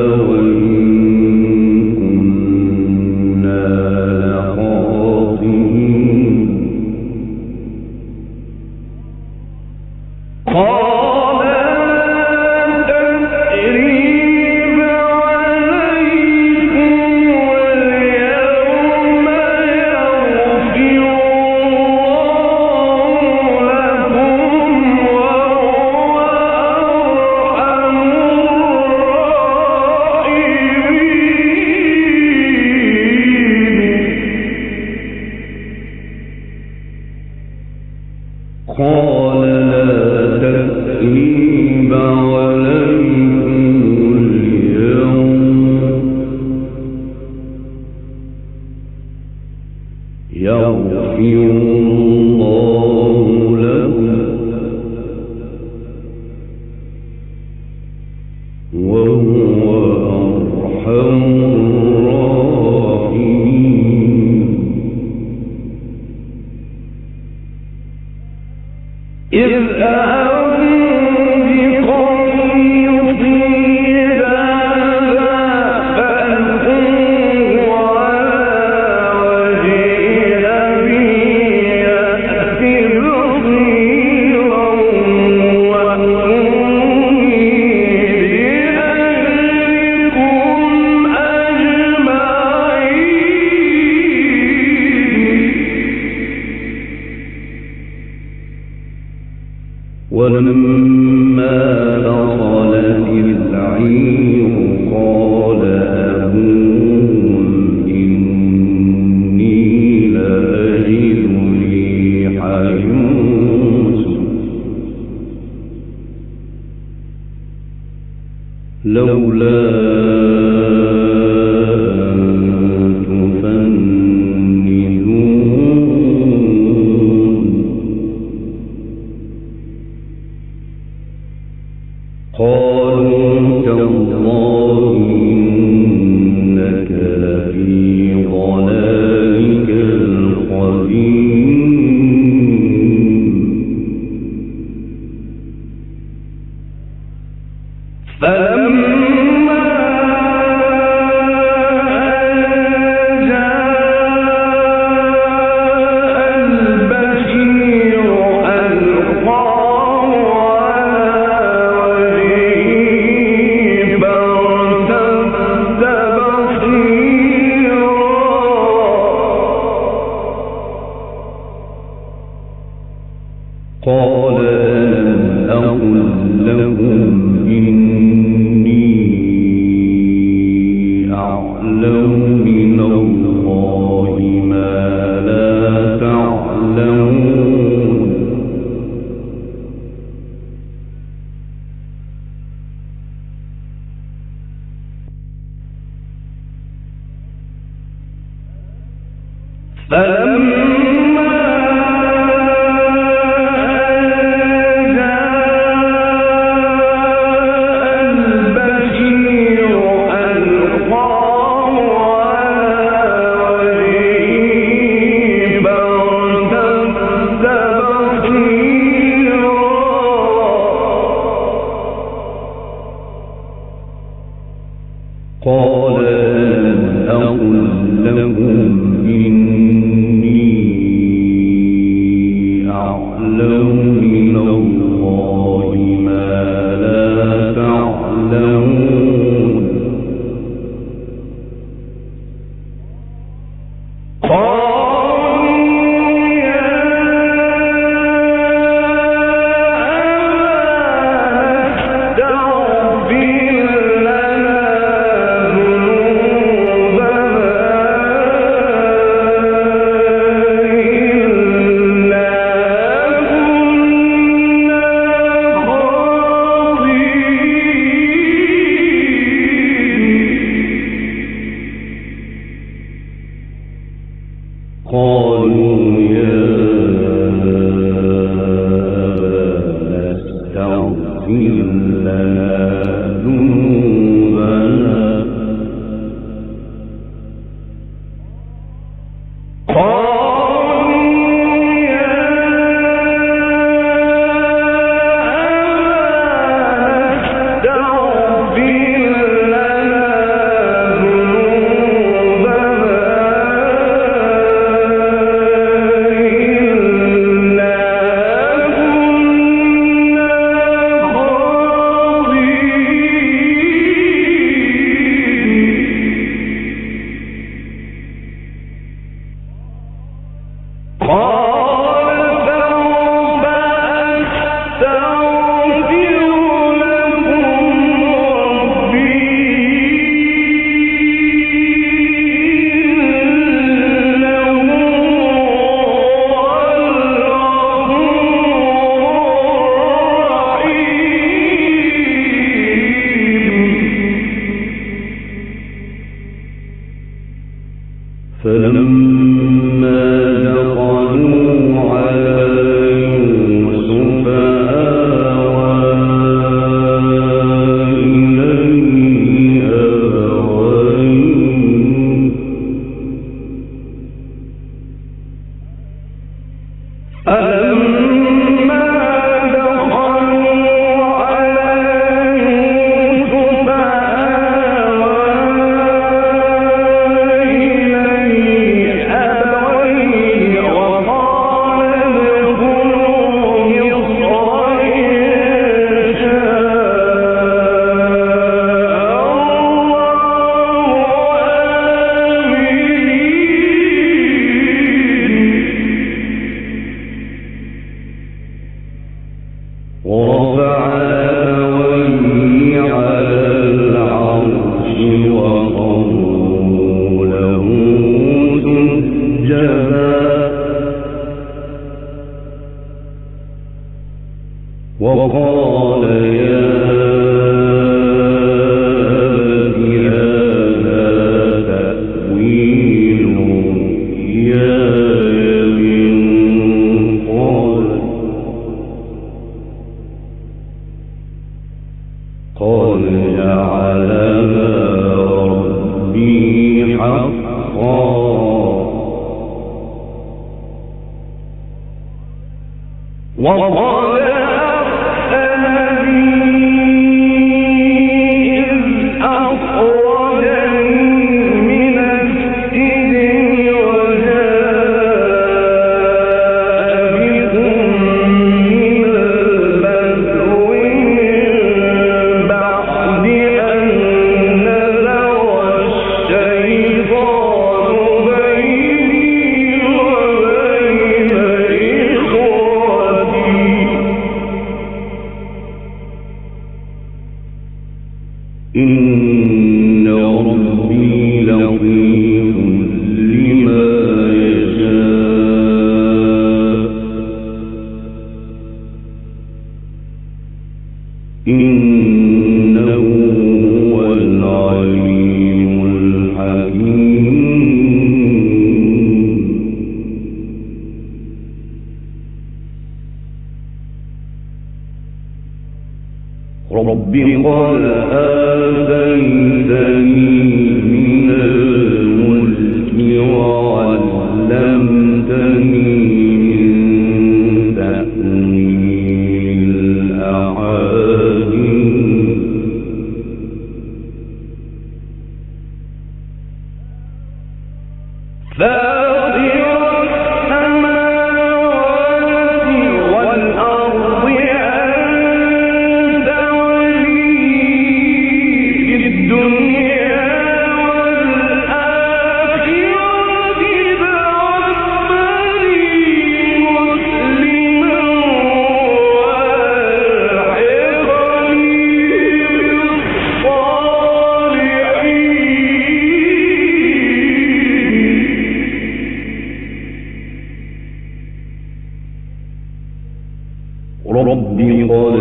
قال لا تثريب عليكم اليوم يغفر الله لكم وهو أرحم الراحمين إذ ولما دخلت العير قال أبوهم إني لأجد ريح يوسف لولا قالوا تالله إنك لفي ضلالك القديم فلما قال ألم أقل لهم إني أعلم من الله ما لا تعلمون فلما قال أقل لهم إني أعلم من الله ما لا تعلمون قالوا يا أبانا استغفر لنا ذنوبنا فلما دخلوا على يوسف آوى إليه ألما دخلوا على يوسف ورفع أبويه على العرش وخروا له سجدا وقال يا أبت هذا تأويل رؤياي من قبل قد جعلها ربي حقا وقد أرسلني إذ أخرجني من السجن وجاء بكم من البدو من بعد أن نزغ الشيطان بيني وبين إخوتي إن ربي لطيف لما يشاء إنه هو العليم الحكيم رب قد آتيتني من الملك وعلمتني من تأويل الأحاديث رب قد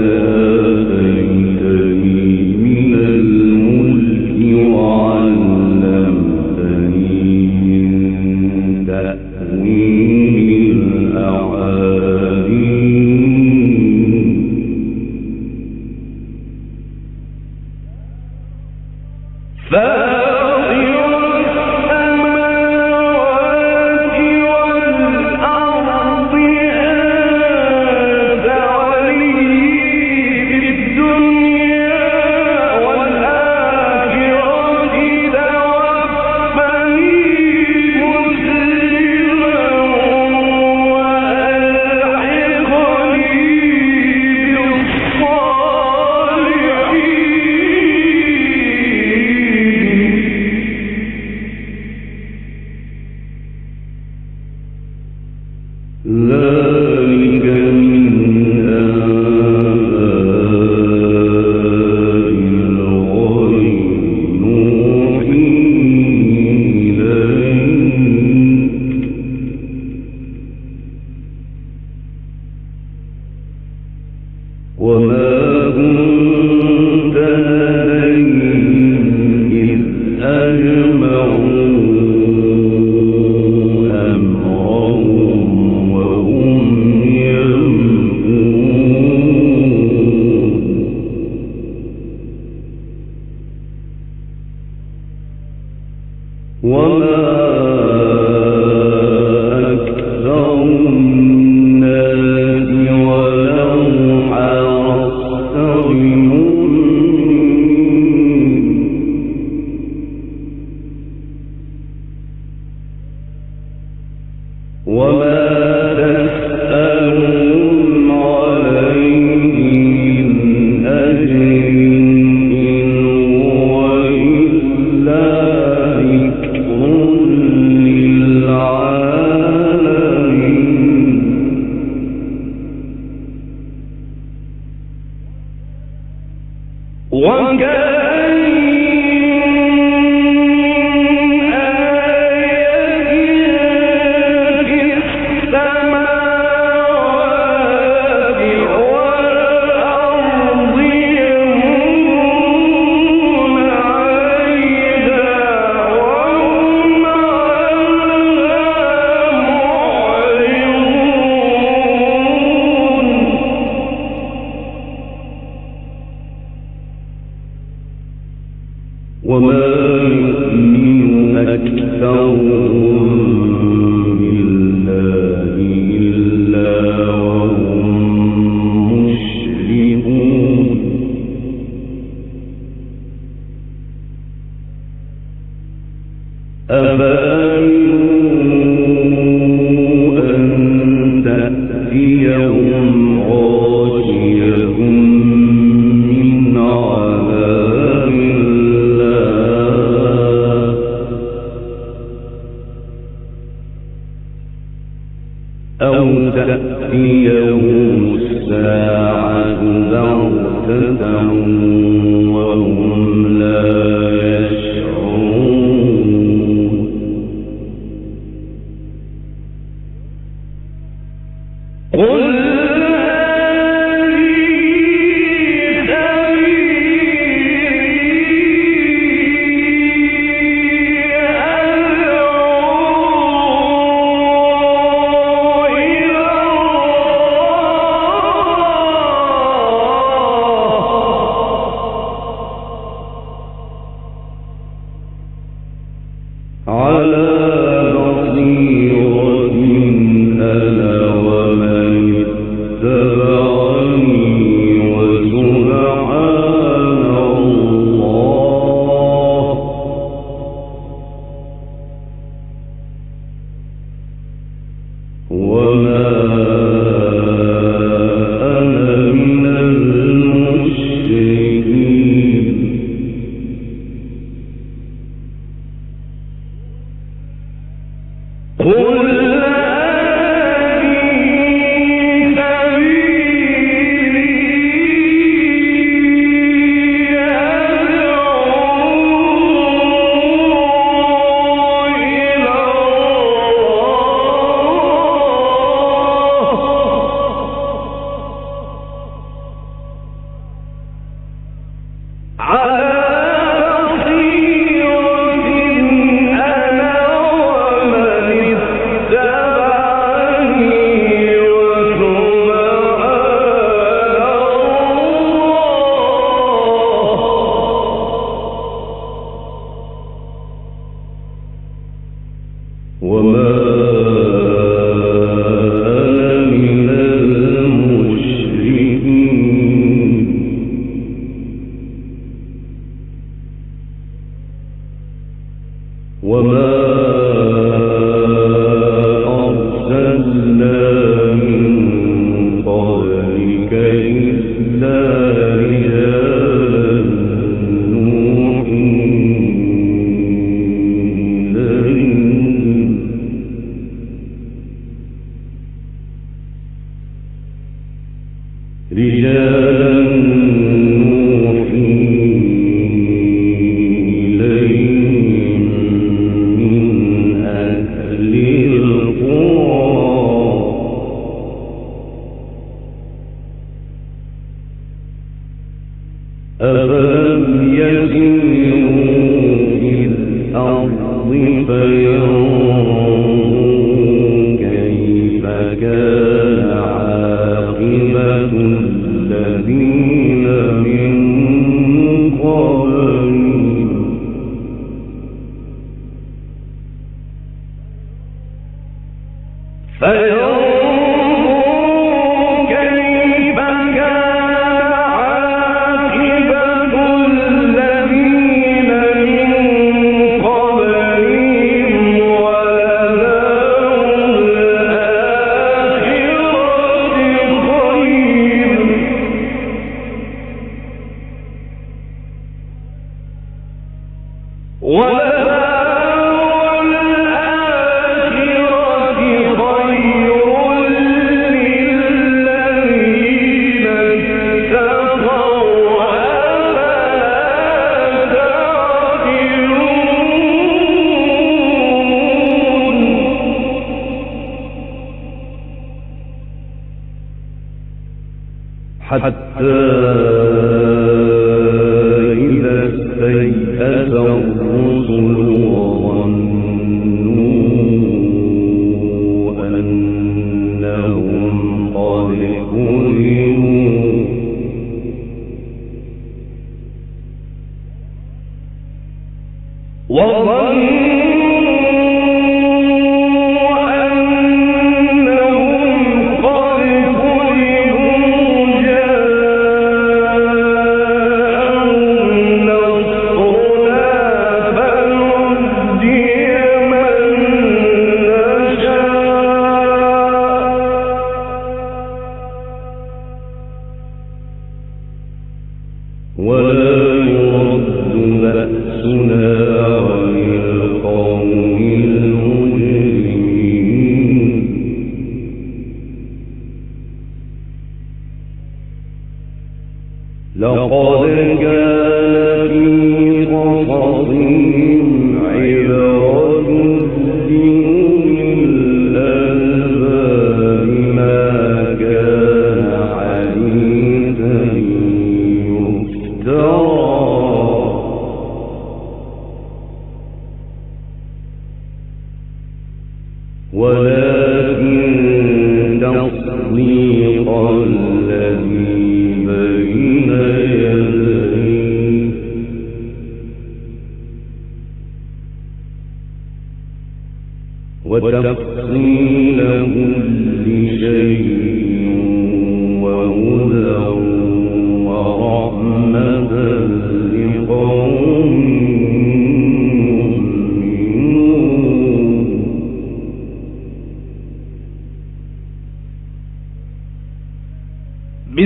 آتيتني من الملك وعلمتني من تأويل الأحاديث ذلك من أنباء الغيب نوحيه إليك وما كنت لديهم إذ أجمعوا وما أكثر الناس ولو حرصت بمؤمنين وما تسألهم عليه من أجر إن هو إلا وما يؤمن أكثرهم بالله إلا وهم مشركون أفأمنوا أن تأتيهم غاشية من عذاب أو تأتيهم الساعة بغتة وهم لا يشعرون قل على بصيرة أنا ومن اتبعني وسبحان الله أنا من المشركين قل أفلم يسيروا في الأرض فينظروا كيف كان عاقبة الذين من قبلهم حتى إذا استيأس الرسل وظنوا أنهم قد كذبوا لقد كان في قصصهم عبرة لأولي الألباب ما كان حديثا يفترى ولكن تصديق الذي بين يديه وتفصيل كل شيء وهدى ورحمة لقوم يؤمنون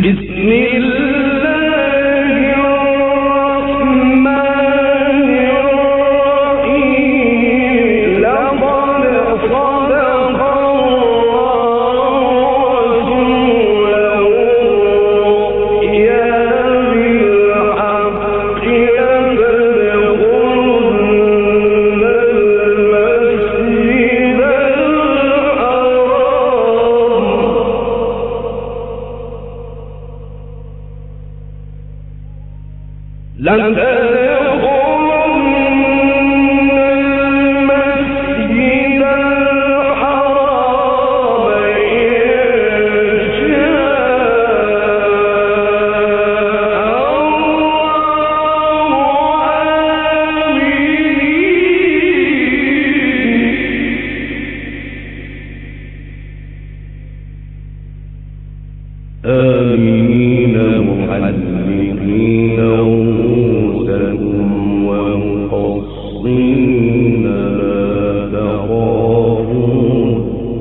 آمنين محلقين رؤوسكم ومقصرين لا تخافون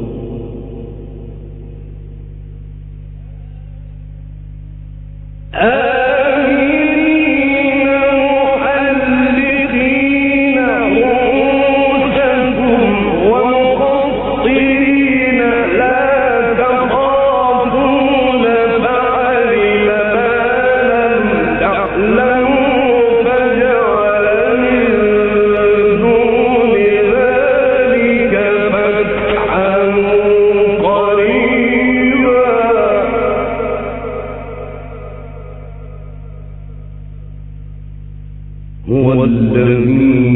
هو الذي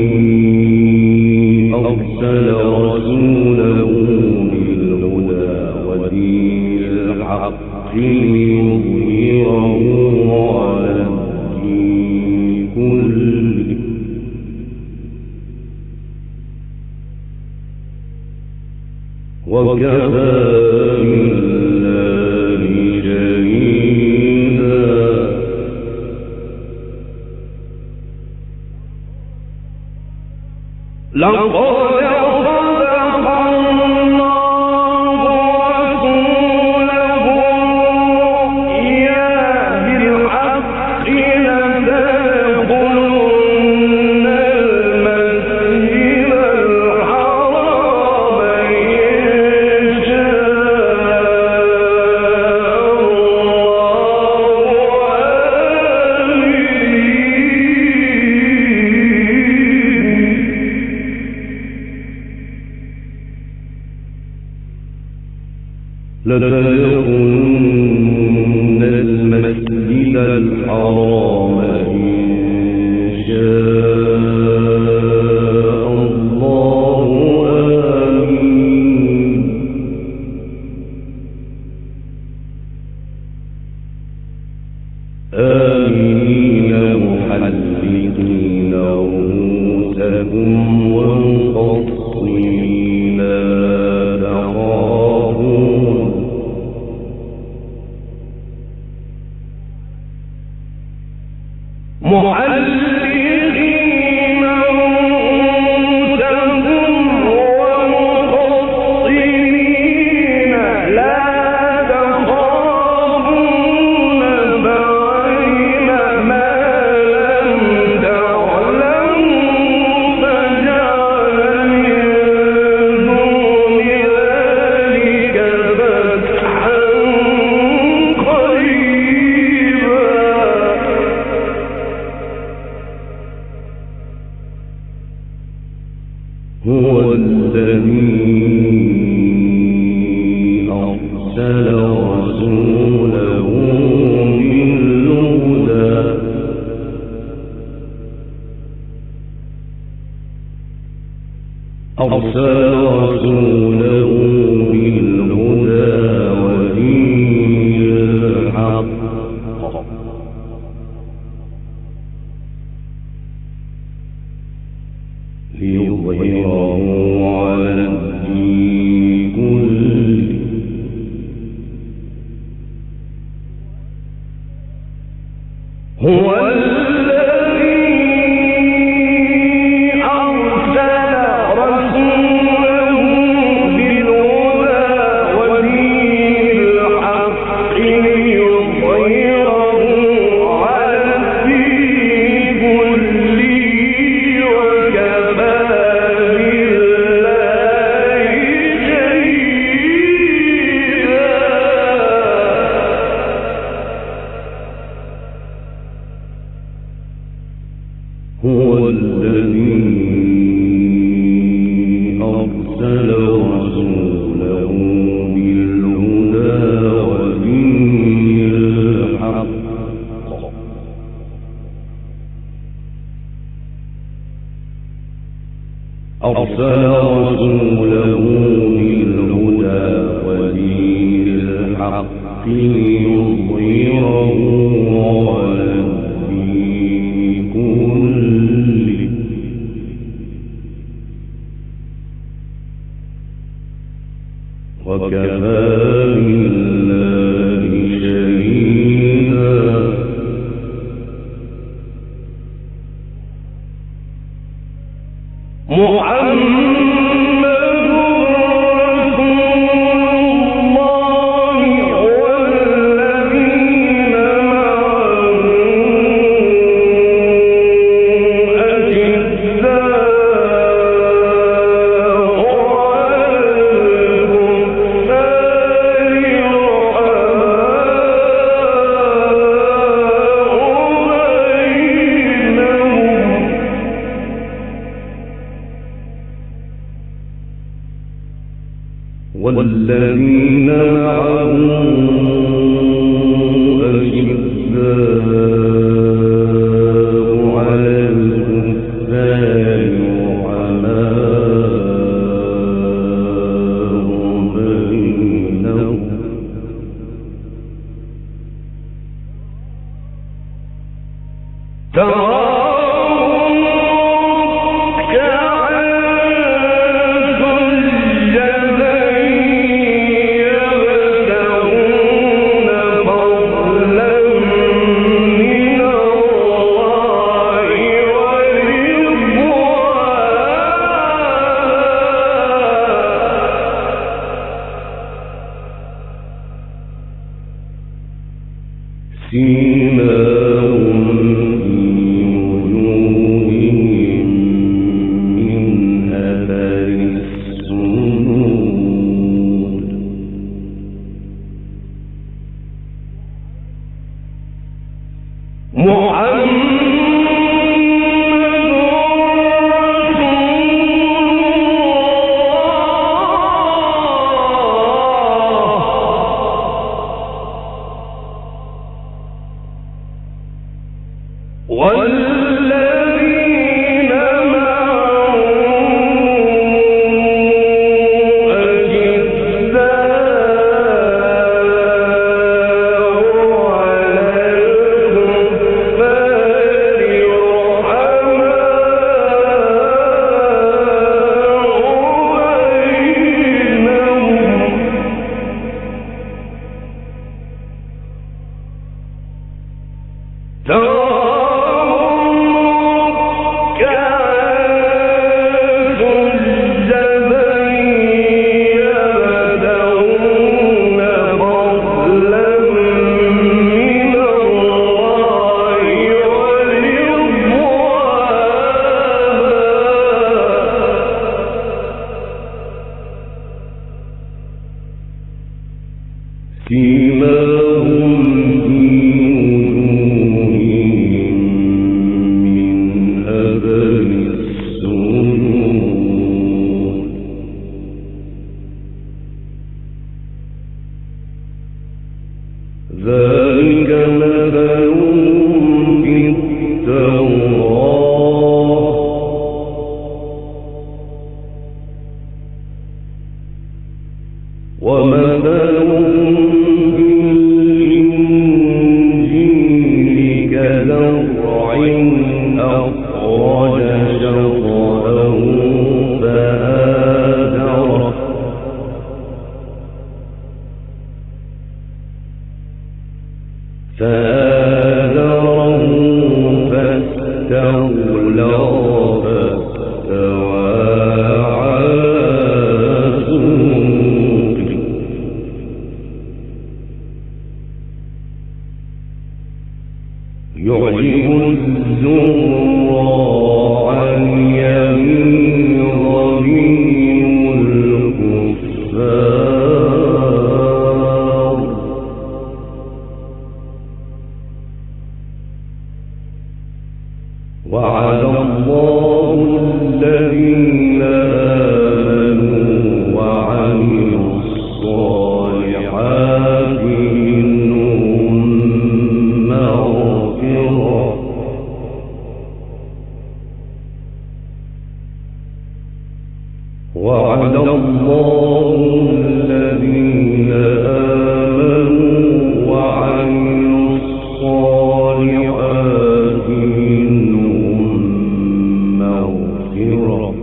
أرسل رسوله بالهدى ودين الحق ليظهره على الدين كله وكفى بالله شهيدا لقد صدق الله رسوله الرؤيا بالحق لتدخلن المسجد الحرام إن شاء لتدخلن المسجد الحرام إن شاء الله آمين آمنين محلقين رؤوسكم ومقصرين لا تخافون محلقين رؤوسكم ومقصرين لا تخافون بعين ما لم تعلموا فجعل من دون ذلك فتحا قريبا هو الذي أرسل رسوله بالهدى ودين الحق ليظهره على الدين كله هو الذي أرسل رسوله بالهدى ودين الحق ليظهره أرسل رسوله بالهدى ودين الحق ليظهره على الدين كله وكفى بالله شهيدا والذين معه أشداء على الكفار رحماء بينهم وعد الله الذين آمنوا وعملوا الصالحات منهم مغفرة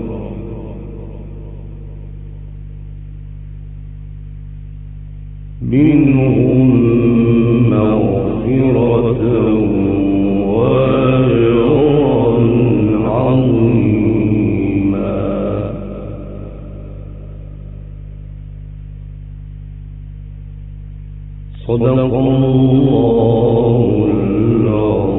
وأجرا عظيما. صدق الله العظيم.